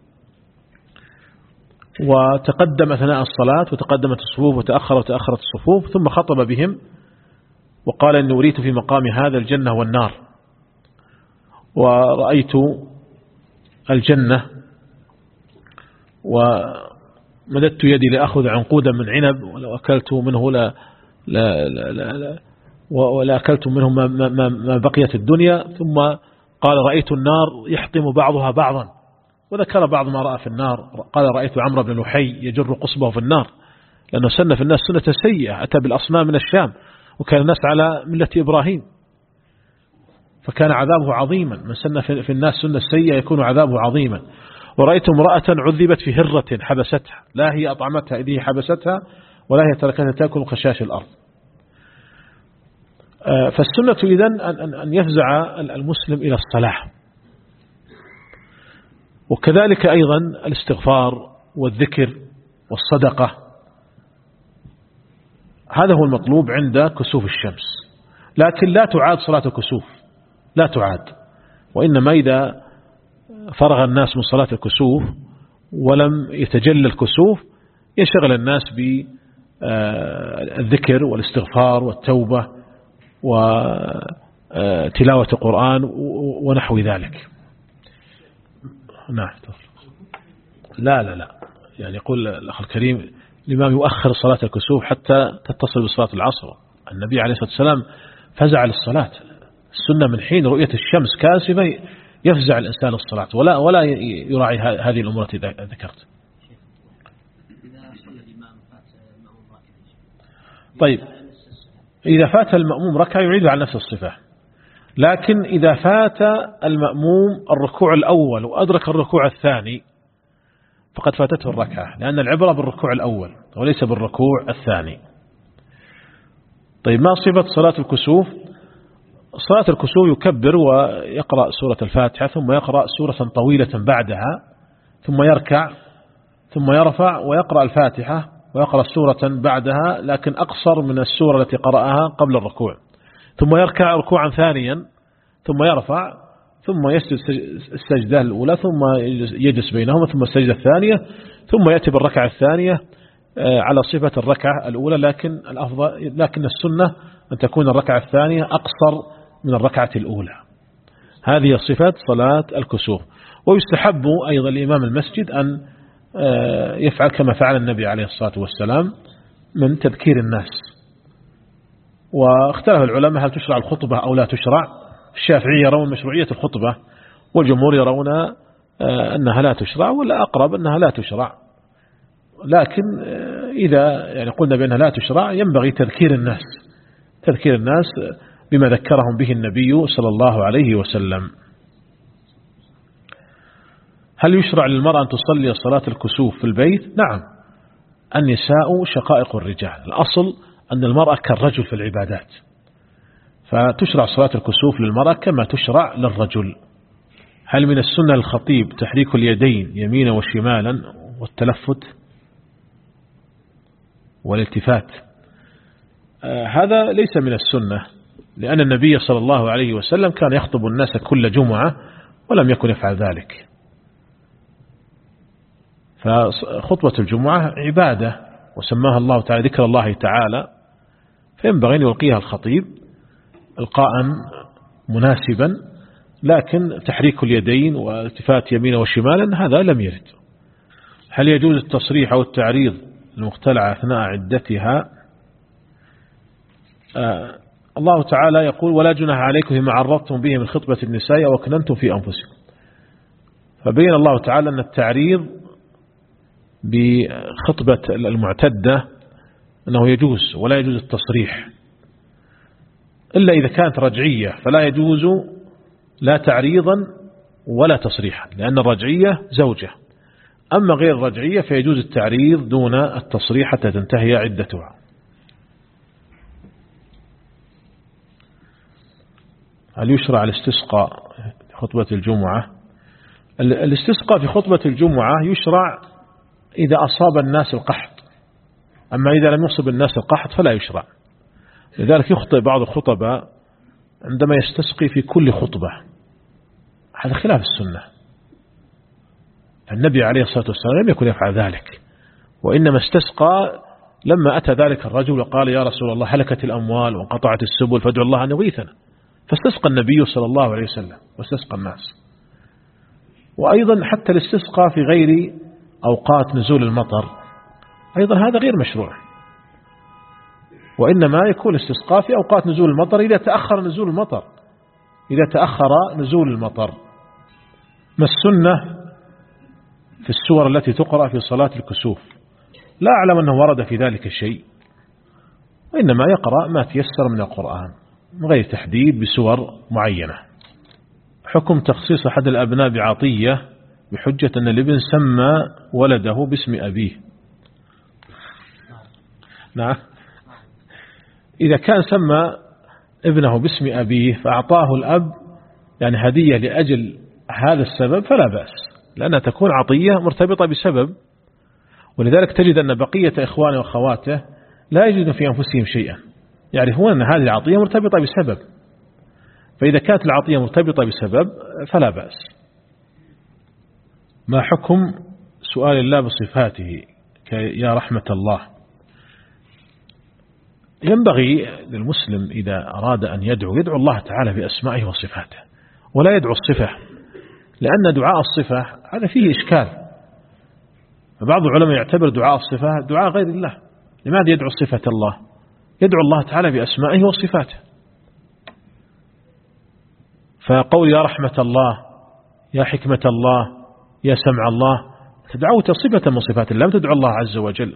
وتقدم أثناء الصلاة وتقدمت الصفوف وتأخر وتأخرت الصفوف، ثم خطب بهم وقال إن أريت في مقام هذا الجنة والنار، ورأيت الجنة ومددت يدي لأخذ عنقودا من عنب، ولو أكلت منه لا لا لا لا, لا ولا أكلت منه ما, ما, ما بقيت الدنيا. ثم قال رأيت النار يحطم بعضها بعضا، وذكر بعض ما رأى في النار. قال رأيت عمرو بن لحي يجر قصبه في النار، لأنه سن في الناس سنة سيئة، أتى بالأصنام من الشام، وكان الناس على ملة إبراهيم، فكان عذابه عظيما. من سن في الناس سنة سيئة يكون عذابه عظيما. ورأيت امرأة عذبت في هرة حبستها، لا هي أطعمتها إذ هي حبستها، ولا هي تركتها تأكل خشاش الأرض. فالسنة إذن أن يفزع المسلم إلى الصلاة، وكذلك أيضا الاستغفار والذكر والصدقة، هذا هو المطلوب عند كسوف الشمس. لكن لا تعاد صلاة الكسوف، لا تعاد، وإنما إذا فرغ الناس من صلاة الكسوف ولم يتجلى الكسوف يشغل الناس بالذكر والاستغفار والتوبة وتلاوة القرآن ونحو ذلك. نعم. لا لا لا يعني يقول الأخ الكريم الإمام يؤخر صلاة الكسوف حتى تتصل بصلاة العصر. النبي عليه الصلاة والسلام فزع للصلاة، السنة من حين رؤية الشمس كاسفة يفزع الإنسان للصلاة ولا ولا يراعي هذه الأمور التي ذكرت. طيب إذا فات المأموم ركعة يعيد على نفس الصفة، لكن إذا فات المأموم الركوع الأول وأدرك الركوع الثاني فقد فاتته الركعة، لأن العبرة بالركوع الأول وليس بالركوع الثاني. طيب ما صفة صلاة الكسوف؟ صلاة الكسوف يكبر ويقرأ سورة الفاتحة ثم يقرأ سورة طويلة بعدها ثم يركع ثم يرفع ويقرأ الفاتحة ويقرأ سورة بعدها لكن أقصر من السورة التي قرأها قبل الركوع، ثم يركع ركوعا ثانيا ثم يرفع ثم يسجد السجدة الأولى ثم يجلس بينهما ثم السجدة الثانية ثم يأتي بالركعة الثانية على صفة الركعة الأولى، لكن الأفضل لكن السنة أن تكون الركعة الثانية أقصر من الركعة الأولى. هذه صفة صلاة الكسوف. ويستحب أيضا الإمام المسجد أن يفعل كما فعل النبي عليه الصلاة والسلام من تذكير الناس. واختلف العلماء هل تشرع الخطبة أو لا تشرع. الشافعية يرون مشروعية الخطبة والجمهور يرون أنها لا تشرع، ولا أقرب أنها لا تشرع، لكن إذا يعني قلنا بأنها لا تشرع ينبغي تذكير الناس تذكير الناس بما ذكرهم به النبي صلى الله عليه وسلم. هل يشرع للمرأة أن تصلي صلاة الكسوف في البيت؟ نعم، النساء شقائق الرجال، الأصل أن المرأة كالرجل في العبادات، فتشرع صلاة الكسوف للمرأة كما تشرع للرجل. هل من السنة للخطيب تحريك اليدين يمينا وشمالا والتلفت والالتفات؟ آه هذا ليس من السنة، لأن النبي صلى الله عليه وسلم كان يخطب الناس كل جمعة ولم يكن يفعل ذلك. فخطبة الجمعة عبادة وسماها الله تعالى ذكر الله تعالى، فينبغي أن يلقيها الخطيب إلقاء مناسبا، لكن تحريك اليدين والتفات يمينا وشمالا هذا لم يرد. هل يجوز التصريح أو التعريض المختلعة أثناء عدتها؟ آه الله تعالى يقول ولا جناح عليكم فيما عرضتم به من خطبة النساء أو أكننتم في أنفسكم. فبين الله تعالى أن التعريض بخطبة المعتدة أنه يجوز، ولا يجوز التصريح إلا إذا كانت رجعية، فلا يجوز لا تعريضا ولا تصريحا، لأن الرجعية زوجة. أما غير الرجعية فيجوز التعريض دون التصريح حتى تنتهي عدتها. هل يشرع الاستسقاء في خطبة الجمعة؟ الاستسقاء في خطبة الجمعة يشرع إذا أصاب الناس القحط، أما إذا لم يصب الناس القحط فلا يشرع. لذلك يخطئ بعض الخطباء عندما يستسقي في كل خطبة، هذا خلاف السنة. النبي عليه الصلاة والسلام لم يكن يفعل ذلك، وإنما استسقى لما أتى ذلك الرجل وقال يا رسول الله هلكت الأموال وانقطعت السبل فادعوا الله أن يغيثنا، فاستسقى النبي صلى الله عليه وسلم واستسقى الناس. وأيضا حتى الاستسقى في غير أوقات نزول المطر أيضا هذا غير مشروع، وإنما يكون استسقاء في أوقات نزول المطر إذا تأخر نزول المطر إذا تأخر نزول المطر. ما السنة في السور التي تقرأ في صلاة الكسوف؟ لا أعلم أنه ورد في ذلك شيء، وإنما يقرأ ما تيسر من القرآن من غير تحديد بسور معينة. حكم تخصيص أحد الأبناء بعطية بحجة أن الابن سمى ولده باسم أبيه. نعم، إذا كان سمى ابنه باسم أبيه فأعطاه الأب يعني هدية لأجل هذا السبب فلا بأس، لأنها تكون عطية مرتبطة بسبب. ولذلك تجد أن بقية إخوانه وأخواته لا يجدون في أنفسهم شيئا، يعرفون أن هذه العطية مرتبطة بسبب، فإذا كانت العطية مرتبطة بسبب فلا بأس. ما حكم سؤال الله بصفاته يا رحمة الله؟ ينبغي للمسلم إذا أراد أن يدعو يدعو الله تعالى بأسمائه وصفاته، ولا يدعو الصفة، لأن دعاء الصفة هذا فيه إشكال. فبعض العلماء يعتبر دعاء الصفة دعاء غير الله. لماذا يدعو صفة الله؟ يدعو الله تعالى بأسمائه وصفاته. فقول يا رحمة الله، يا حكمة الله، يا سمع الله، تدعوت صفة من صفات الله، لم تدعو الله عز وجل.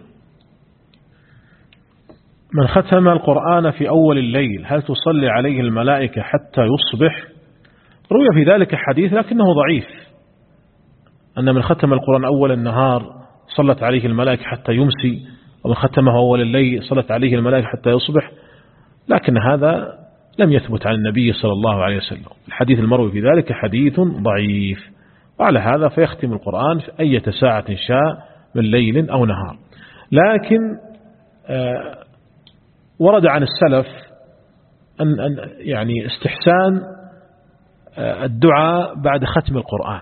من ختم القرآن في أول الليل هل تصلي عليه الملائكة حتى يصبح؟ روي في ذلك حديث لكنه ضعيف، أن من ختم القرآن أول النهار صلت عليه الملائكة حتى يمسي، ومن ختمه أول الليل صلت عليه الملائكة حتى يصبح، لكن هذا لم يثبت عن النبي صلى الله عليه وسلم. الحديث المروي في ذلك حديث ضعيف، وعلى هذا فيختم القرآن في أي ساعة شاء من ليل أو نهار. لكن آه ورد عن السلف أن أن يعني استحسان آه الدعاء بعد ختم القرآن،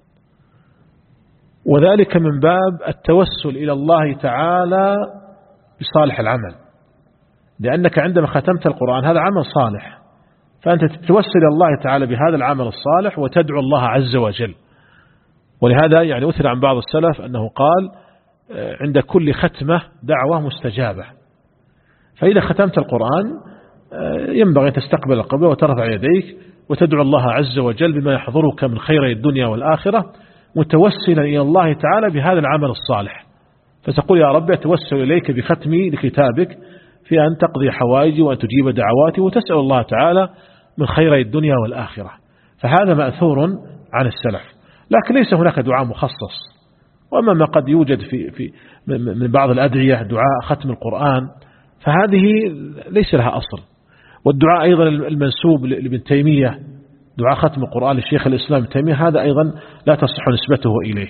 وذلك من باب التوسل إلى الله تعالى بصالح العمل، لأنك عندما ختمت القرآن هذا عمل صالح، فأنت تتوسل إلى الله تعالى بهذا العمل الصالح وتدعو الله عز وجل. ولهذا يعني أثر عن بعض السلف أنه قال عند كل ختمة دعوة مستجابة. فإذا ختمت القرآن ينبغي أن تستقبل القبلة وترفع يديك وتدعو الله عز وجل بما يحضرك من خير الدنيا والآخرة، متوسلا إلى الله تعالى بهذا العمل الصالح. فتقول يا رب أتوسل إليك بختمي لكتابك في أن تقضي حوائجي وأن تجيب دعواتي، وتسأل الله تعالى من خير الدنيا والآخرة. فهذا مأثور عن السلف، لكن ليس هناك دعاء مخصص. وأما ما قد يوجد في في من بعض الأدعية دعاء ختم القرآن فهذه ليس لها أصل. والدعاء أيضا المنسوب لابن تيمية دعاء ختم القرآن للشيخ الإسلام ابن تيمية هذا أيضا لا تصح نسبته إليه.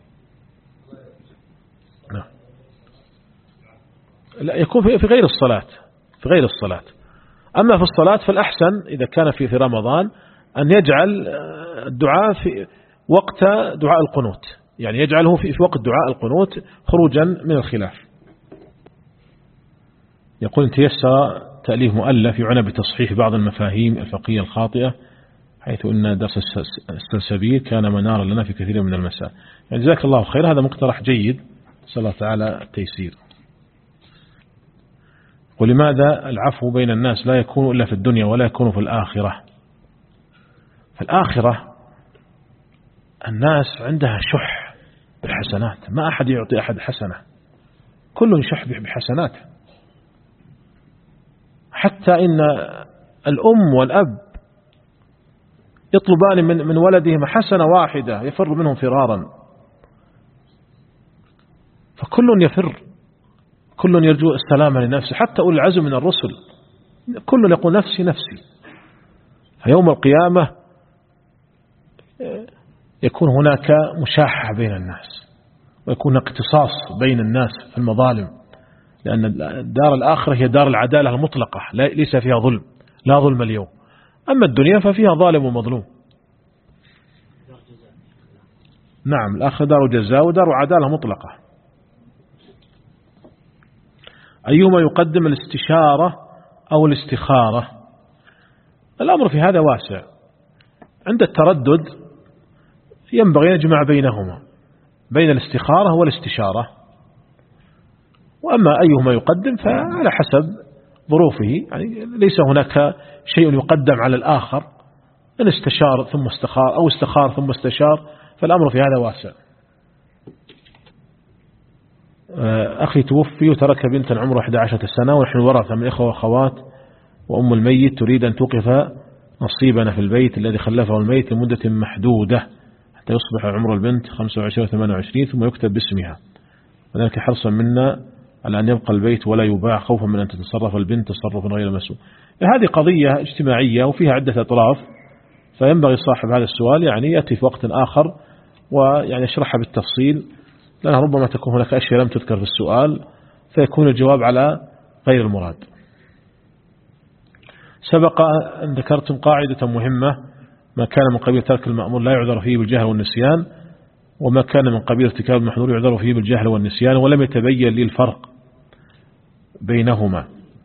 لا يكون في غير الصلاة، في غير الصلاة. أما في الصلاة فالأحسن إذا كان في في رمضان أن يجعل الدعاء في وقت دعاء القنوت، يعني يجعله في وقت دعاء القنوت خروجا من الخلاف. يقول إن تيسر تأليف مؤلف يعنى بتصحيح بعض المفاهيم الفقهية الخاطئة، حيث أن درس السلسبيل كان منارا لنا في كثير من المسائل. يعني جزاك الله خير، هذا مقترح جيد، صلى الله تعالى التيسير. ولماذا العفو بين الناس لا يكون إلا في الدنيا ولا يكون في الآخرة؟ في الآخرة الناس عندها شح بالحسنات، ما أحد يعطي أحد حسنة، كل يشح بحسناته. حتى إن الأم والأب يطلبان من من ولدهم حسنة واحدة يفر منهم فرارا، فكل يفر، كل يرجو السلامة لنفسه، حتى أولي العزم من الرسل كل يقول نفسي نفسي. فيوم القيامة يكون هناك مشاحة بين الناس، ويكون اقتصاص بين الناس في المظالم، لأن الدار الآخرة هي دار العدالة المطلقة، ليس فيها ظلم، لا ظلم اليوم. أما الدنيا ففيها ظالم ومظلوم. نعم، الآخرة دار جزاء ودار عدالة مطلقة. أيهما يقدم الاستشارة أو الاستخارة؟ الأمر في هذا واسع. عند التردد ينبغي أن نجمع بينهما، بين الاستخارة والاستشارة. وأما أيهما يقدم فعلى حسب ظروفه، يعني ليس هناك شيء يقدم على الآخر، إن استشار ثم استخار أو استخار ثم استشار، فالأمر في هذا واسع. أخي توفي وترك بنتا عمره أحد عشر سنة، ونحن ورثة من إخوة وأخوات، وأم الميت تريد أن توقف نصيبنا في البيت الذي خلفه الميت لمدة محدودة حتى يصبح عمر البنت خمسة وعشرين وثمانية وعشرين ثم يكتب باسمها، وذلك حرصا منا على أن يبقى البيت ولا يباع، خوفا من أن تتصرف البنت تصرفا غير مسؤول. هذه قضية اجتماعية وفيها عدة أطراف، فينبغي صاحب هذا السؤال يعني يأتي في وقت آخر ويعني يشرحها بالتفصيل، لأنها ربما تكون هناك أشياء لم تذكر في السؤال فيكون الجواب على غير المراد. سبق أن ذكرتم قاعدة مهمة: ما كان من قبيل ترك المأمور لا يعذر فيه بالجهل والنسيان، وما كان من قبيل ارتكاب المحظور يعذر فيه بالجهل والنسيان، ولم يتبين لي الفرق بينهما.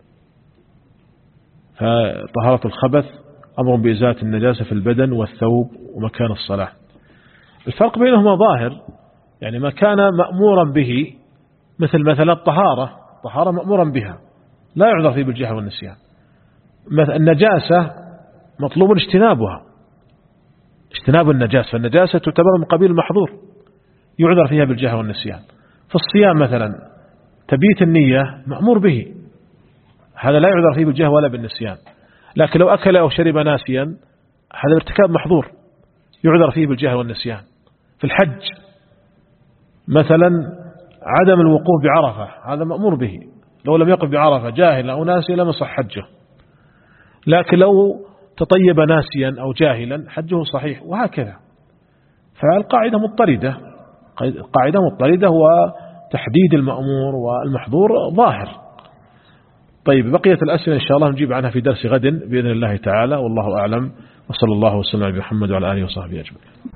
فطهارة الخبث أمر بإزالة النجاسة في البدن والثوب ومكان الصلاة. الفرق بينهما ظاهر، يعني ما كان مأمورا به مثل مثلا الطهارة، طهارة مأمورا بها لا يعذر فيه بالجهل والنسيان. النجاسة مطلوب اجتنابها، اجتناب النجاسة، فالنجاسة تعتبر من قبيل المحظور يعذر فيها بالجهل والنسيان. في الصيام مثلا تبيت النية مأمور به، هذا لا يعذر فيه بالجهل ولا بالنسيان. لكن لو أكل أو شرب ناسيا هذا ارتكاب محظور يعذر فيه بالجهل والنسيان. في الحج مثلا عدم الوقوف بعرفة هذا مأمور به، لو لم يقف بعرفة جاهلا أو ناسيا لم يصح حجه، لكن لو تطيب ناسيا أو جاهلا حجه صحيح، وهكذا. فالقاعدة مضطردة، قاعدة مضطردة، وتحديد المأمور والمحظور ظاهر. طيب بقية الأسئلة إن شاء الله نجيب عنها في درس غد بإذن الله تعالى، والله أعلم، وصلى الله وسلم على محمد وعلى آله وصحبه أجمعين.